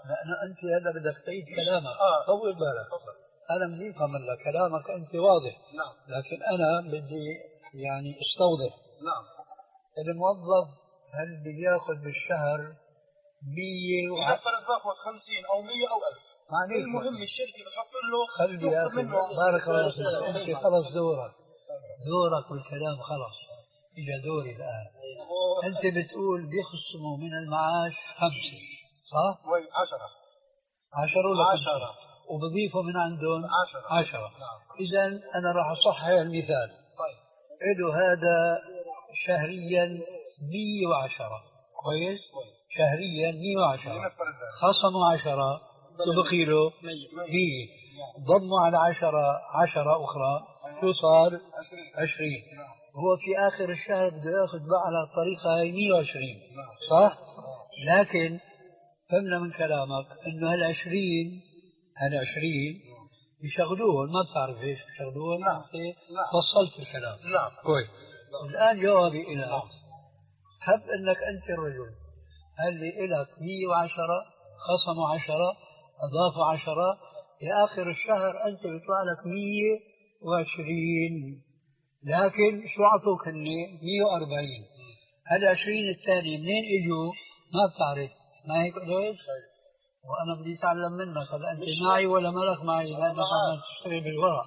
لأنه أنت هذا بدك تعيد كلامك. آه. طول بالك. أنا بدي أفهم لك كلامك أنت واضح. نعم. لكن أنا بدي يعني استوضح. نعم. الموظف هل بياخذ بالشهر مية و... إذا فرض باخذ خمسين أو مية أو ألف. المهم الشركة بتحط له خلي يا أخي بارك الله فيك. أنت خلص دورك دورك والكلام خلص. إجا دوري الآن. أنت بتقول بيخصموا من المعاش خمسة صح؟ وين عشرة. عشرة ولا عشرة. وبضيفوا من عندهم عشرة. عشرة. نعم. إذا أنا راح أصحح المثال. طيب. إله هذا شهريا مية وعشرة. كويس؟ شهريا مية وعشرة. خصموا عشرة تبقي له مية. ضموا على عشرة عشرة أخرى شو صار؟ عشرين. هو في آخر الشهر بده ياخذ بقى على الطريقة هاي مية وعشرين صح؟ لكن فهمنا من كلامك إنه هالعشرين هالعشرين يشغلوهم. ما بتعرف ايش يشغلوهم. نعم. فصلت الكلام. نعم. كويس. الآن جوابي إلى هب أنك أنت الرجل اللي إلك مية وعشرة خصموا عشرة أضافوا عشرة في آخر الشهر أنت بيطلع لك مية وعشرين. لكن شو عطوك هني؟ مية وأربعين. هالعشرين الثاني منين إجوا؟ ما بتعرف. ما هيك قلت؟ وأنا بدي أتعلم منك. هلا أنت معي ولا مالك معي؟ لأنك عم تشتغل بالورق.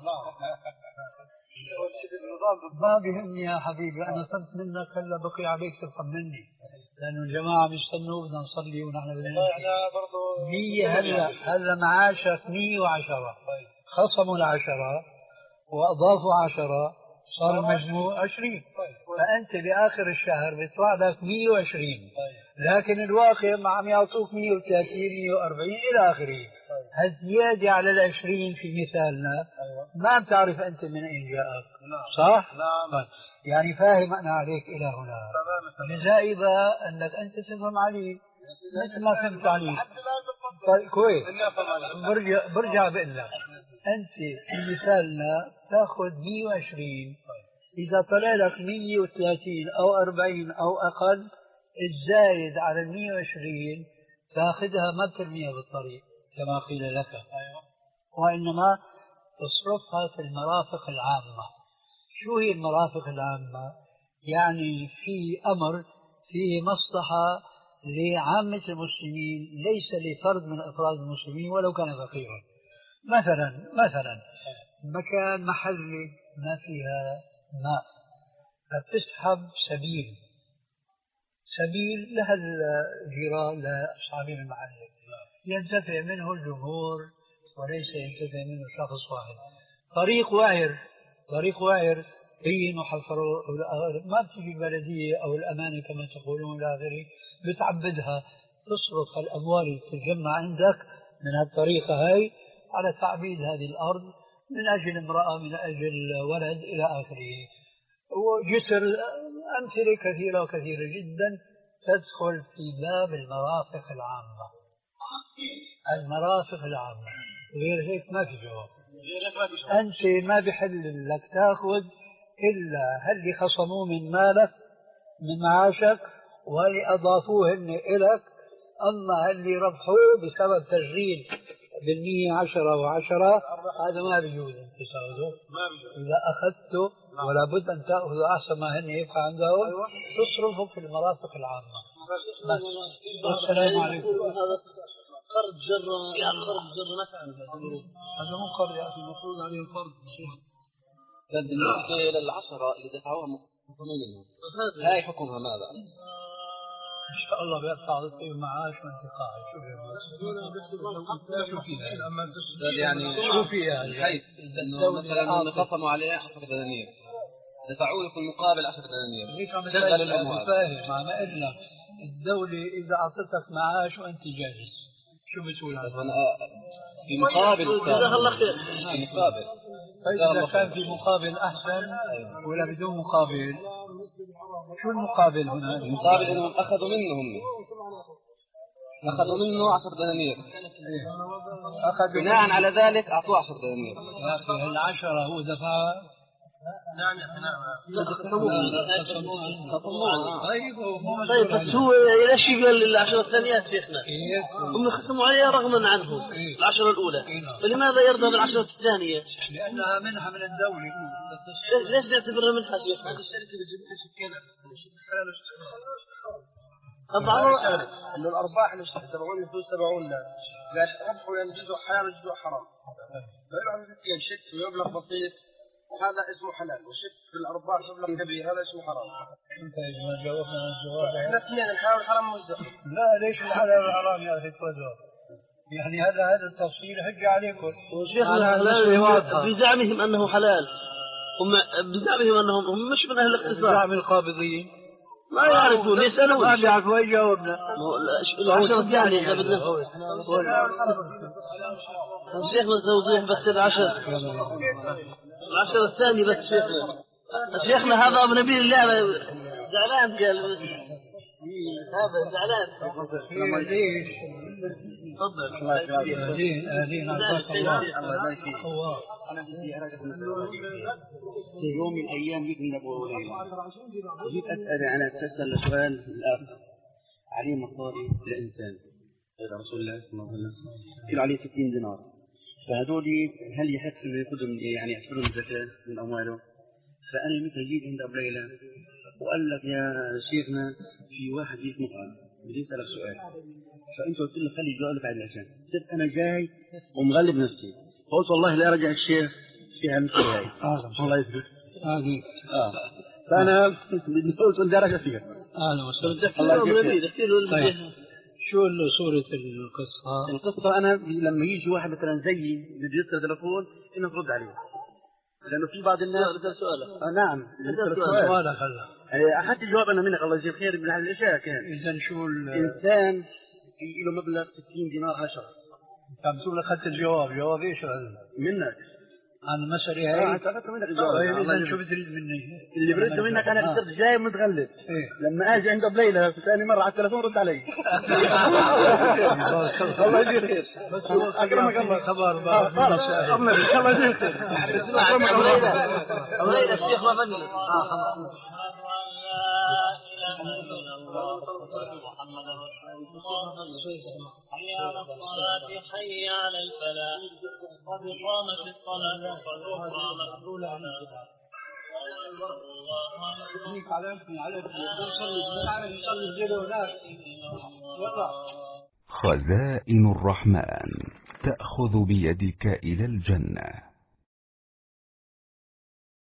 ما بيهمني يا حبيبي. أنا فهمت منك. هلا بقي عليك تفهم مني لأنه الجماعة بيستنوا بدنا نصلي ونحن بدنا مية. هلا هلا معاشك مية وعشرة خصموا العشرة وأضافوا عشرة صار المجموع عشرين. فأنت بآخر الشهر بيطلع لك مية وعشرين. لكن الواقع ما عم يعطوك مية وثلاثين مية وأربعين إلى آخره. هالزيادة على العشرين في مثالنا ما بتعرف أنت من أين جاءك. صح؟ نعم. يعني فاهم أنا عليك إلى هنا. الزائدة أنك أنت تفهم علي مثل ما فهمت علي. طيب كويس. برجع برجع بقول لك أنت في مثالنا تأخذ مية وعشرين. إذا طلع لك مية وثلاثين أو أربعين أو أقل الزايد على مية وعشرين تأخذها ما بترميها بالطريق كما قيل لك. وإنما تصرفها في المرافق العامة. شو هي المرافق العامة؟ يعني في أمر فيه مصلحة لعامة المسلمين ليس لفرد من أفراد المسلمين ولو كان فقيرا. مثلا مثلا مكان محلي ما فيها ماء فتسحب سبيل سبيل لها الجيران لأصحاب المحل ينتفع منه الجمهور وليس ينتفع منه شخص واحد. طريق وعر طريق وعر طين وحفروا ما بتجي البلدية أو الأمانة كما تقولون إلى آخره بتعبدها تصرف الأموال اللي تتجمع عندك من هالطريقة هاي على تعبيد هذه الأرض من أجل امرأة من أجل ولد إلى آخره. وجسر أمثلة كثيرة وكثيرة جدا تدخل في باب المرافق العامة. المرافق العامة غير هيك ما في جواب. أنت ما بحل لك تأخذ إلا هل خصموه من مالك من معاشك وهل أضافوه إليك. أما هل ربحوه بسبب تشغيل بالمية عشرة وعشرة هذا ما بيجوز أن تساوده. إذا أخذته ولا بد أن تأخذ أحسن ما هن يبقى عندهم تصرفه في المرافق العامة. بس. والسلام عليكم. هذا قرض جر قرض جر نفع. هذا مو قرض يا أخي المفروض عليه القرض. بالنسبة للعشرة اللي دفعوها مقتنين منهم هاي حكمها ماذا؟ إن شاء الله بيدفع الطيب معاش وانتقاعي. شو فيها؟ يعني شو فيها؟ حيث إنه مثلا خصموا عليه عشرة دنانير دفعوا له في المقابل عشرة دنانير شغل الأموال. فاهم ما قلنا الدولة إذا أعطتك معاش وأنت جالس شو بتقول هذا؟ في مقابل جزاك الله خير. في مقابل فإذا كان في مقابل أحسن ولا بدون مقابل شو المقابل هنا؟ المقابل انهم اخذوا منه هم اخذوا منه عشر دنانير أخذوا بناء على ذلك اعطوه عشر دنانير. يا اخي العشرة هو دفع نعم يا أخي نعم. طيب بس هو ليش قال العشرة الثانيات شيخنا؟ هم خصموا عليها رغما عنه العشرة الأولى، فلماذا يرضى بالعشرة الثانية؟ لأنها منحة من الدولة. ليش نعتبرها منحة شيخنا؟ طبعا انه الارباح اللي تبعون الفلوس تبعونا قاعد يربحوا ينجزوا حلال وينجزوا حرام. فيلعبوا الاثنين شك في مبلغ بسيط هذا اسمه حلال، وشك في الارباح مبلغ كبير هذا اسمه حرام. انت ما جاوبنا عن الجواب. احنا اثنين الحلال والحرام مزدحم. لا ليش الحلال والحرام يا اخي تفضل؟ يعني هذا هذا التفصيل حجة عليكم. وشيخنا بزعمهم انه حلال، هم بزعمهم انهم هم مش من اهل الاقتصاد. بزعم القابضين ما يعرفون يسألون. ما بيعرفوا يجاوبنا. العشرة الثانية إذا بدنا. شيخنا توضيح بس العشرة. العشرة الثانية بس شيخنا. شيخنا هذا أبو نبيل الله زعلان قال. هذا زعلان. ليش؟ تفضل. أهلين أهلين الله يبارك فيك. أنا بدي أراجع في يوم من الأيام جيت من أبو ليلى، جيت أسأل أنا أتسأل سؤال الأخ عليه مصاري لإنسان هذا رسول الله صلى الله عليه وسلم قال عليه ستين دينار، فهذولي هل يحق إنه يأخذهم يعني يعتبرون الزكاة من أمواله؟ فأنا مثل جيت عند أبو ليلى وقال لك يا شيخنا في واحد جيت مطعم بدي أسألك سؤال، فأنت قلت له خلي يجاوب لك على العشاء، صرت أنا جاي ومغلب نفسي قلت والله لا رجع الشيخ فيها مثل هاي. الله يسلمك. آمين. آه. فأنا بدي قلت أن درجة فيها. أهلا وسهلا. الله يسلمك. طيب شو صورة القصة؟ القصة أنا لما يجي واحد مثلا زيي بده يتصل تلفون إنه ترد عليه. لأنه في بعض الناس. سؤالك. آه نعم. سؤالك هلا. أخذت الجواب أنا منك الله يجزيك خير من هذه الأشياء كان. إذا شو إنسان في له مبلغ ستين دينار عشرة. طب تقول أخذت الجواب، جواب إيش هذا؟ منك. عن المسألة هاي؟ آه أخذت منك الجواب. إذا شو بتريد مني؟ اللي بريده منك أنا كنت آه. جاي متغلب. إيه؟ لما أجي عند أبو ليلى ثاني مرة على التلفون رد علي. الله يجزيك خير. بس أكرمك الله خبر. الله يجزيك خير. أكرمك الله. أبو ليلى الشيخ ما فني. آه خلاص. حي على الصلاة حي على الفلاح قد قامت الصلاة قد قامت خزائن الرحمن تأخذ بيدك إلى الجنة.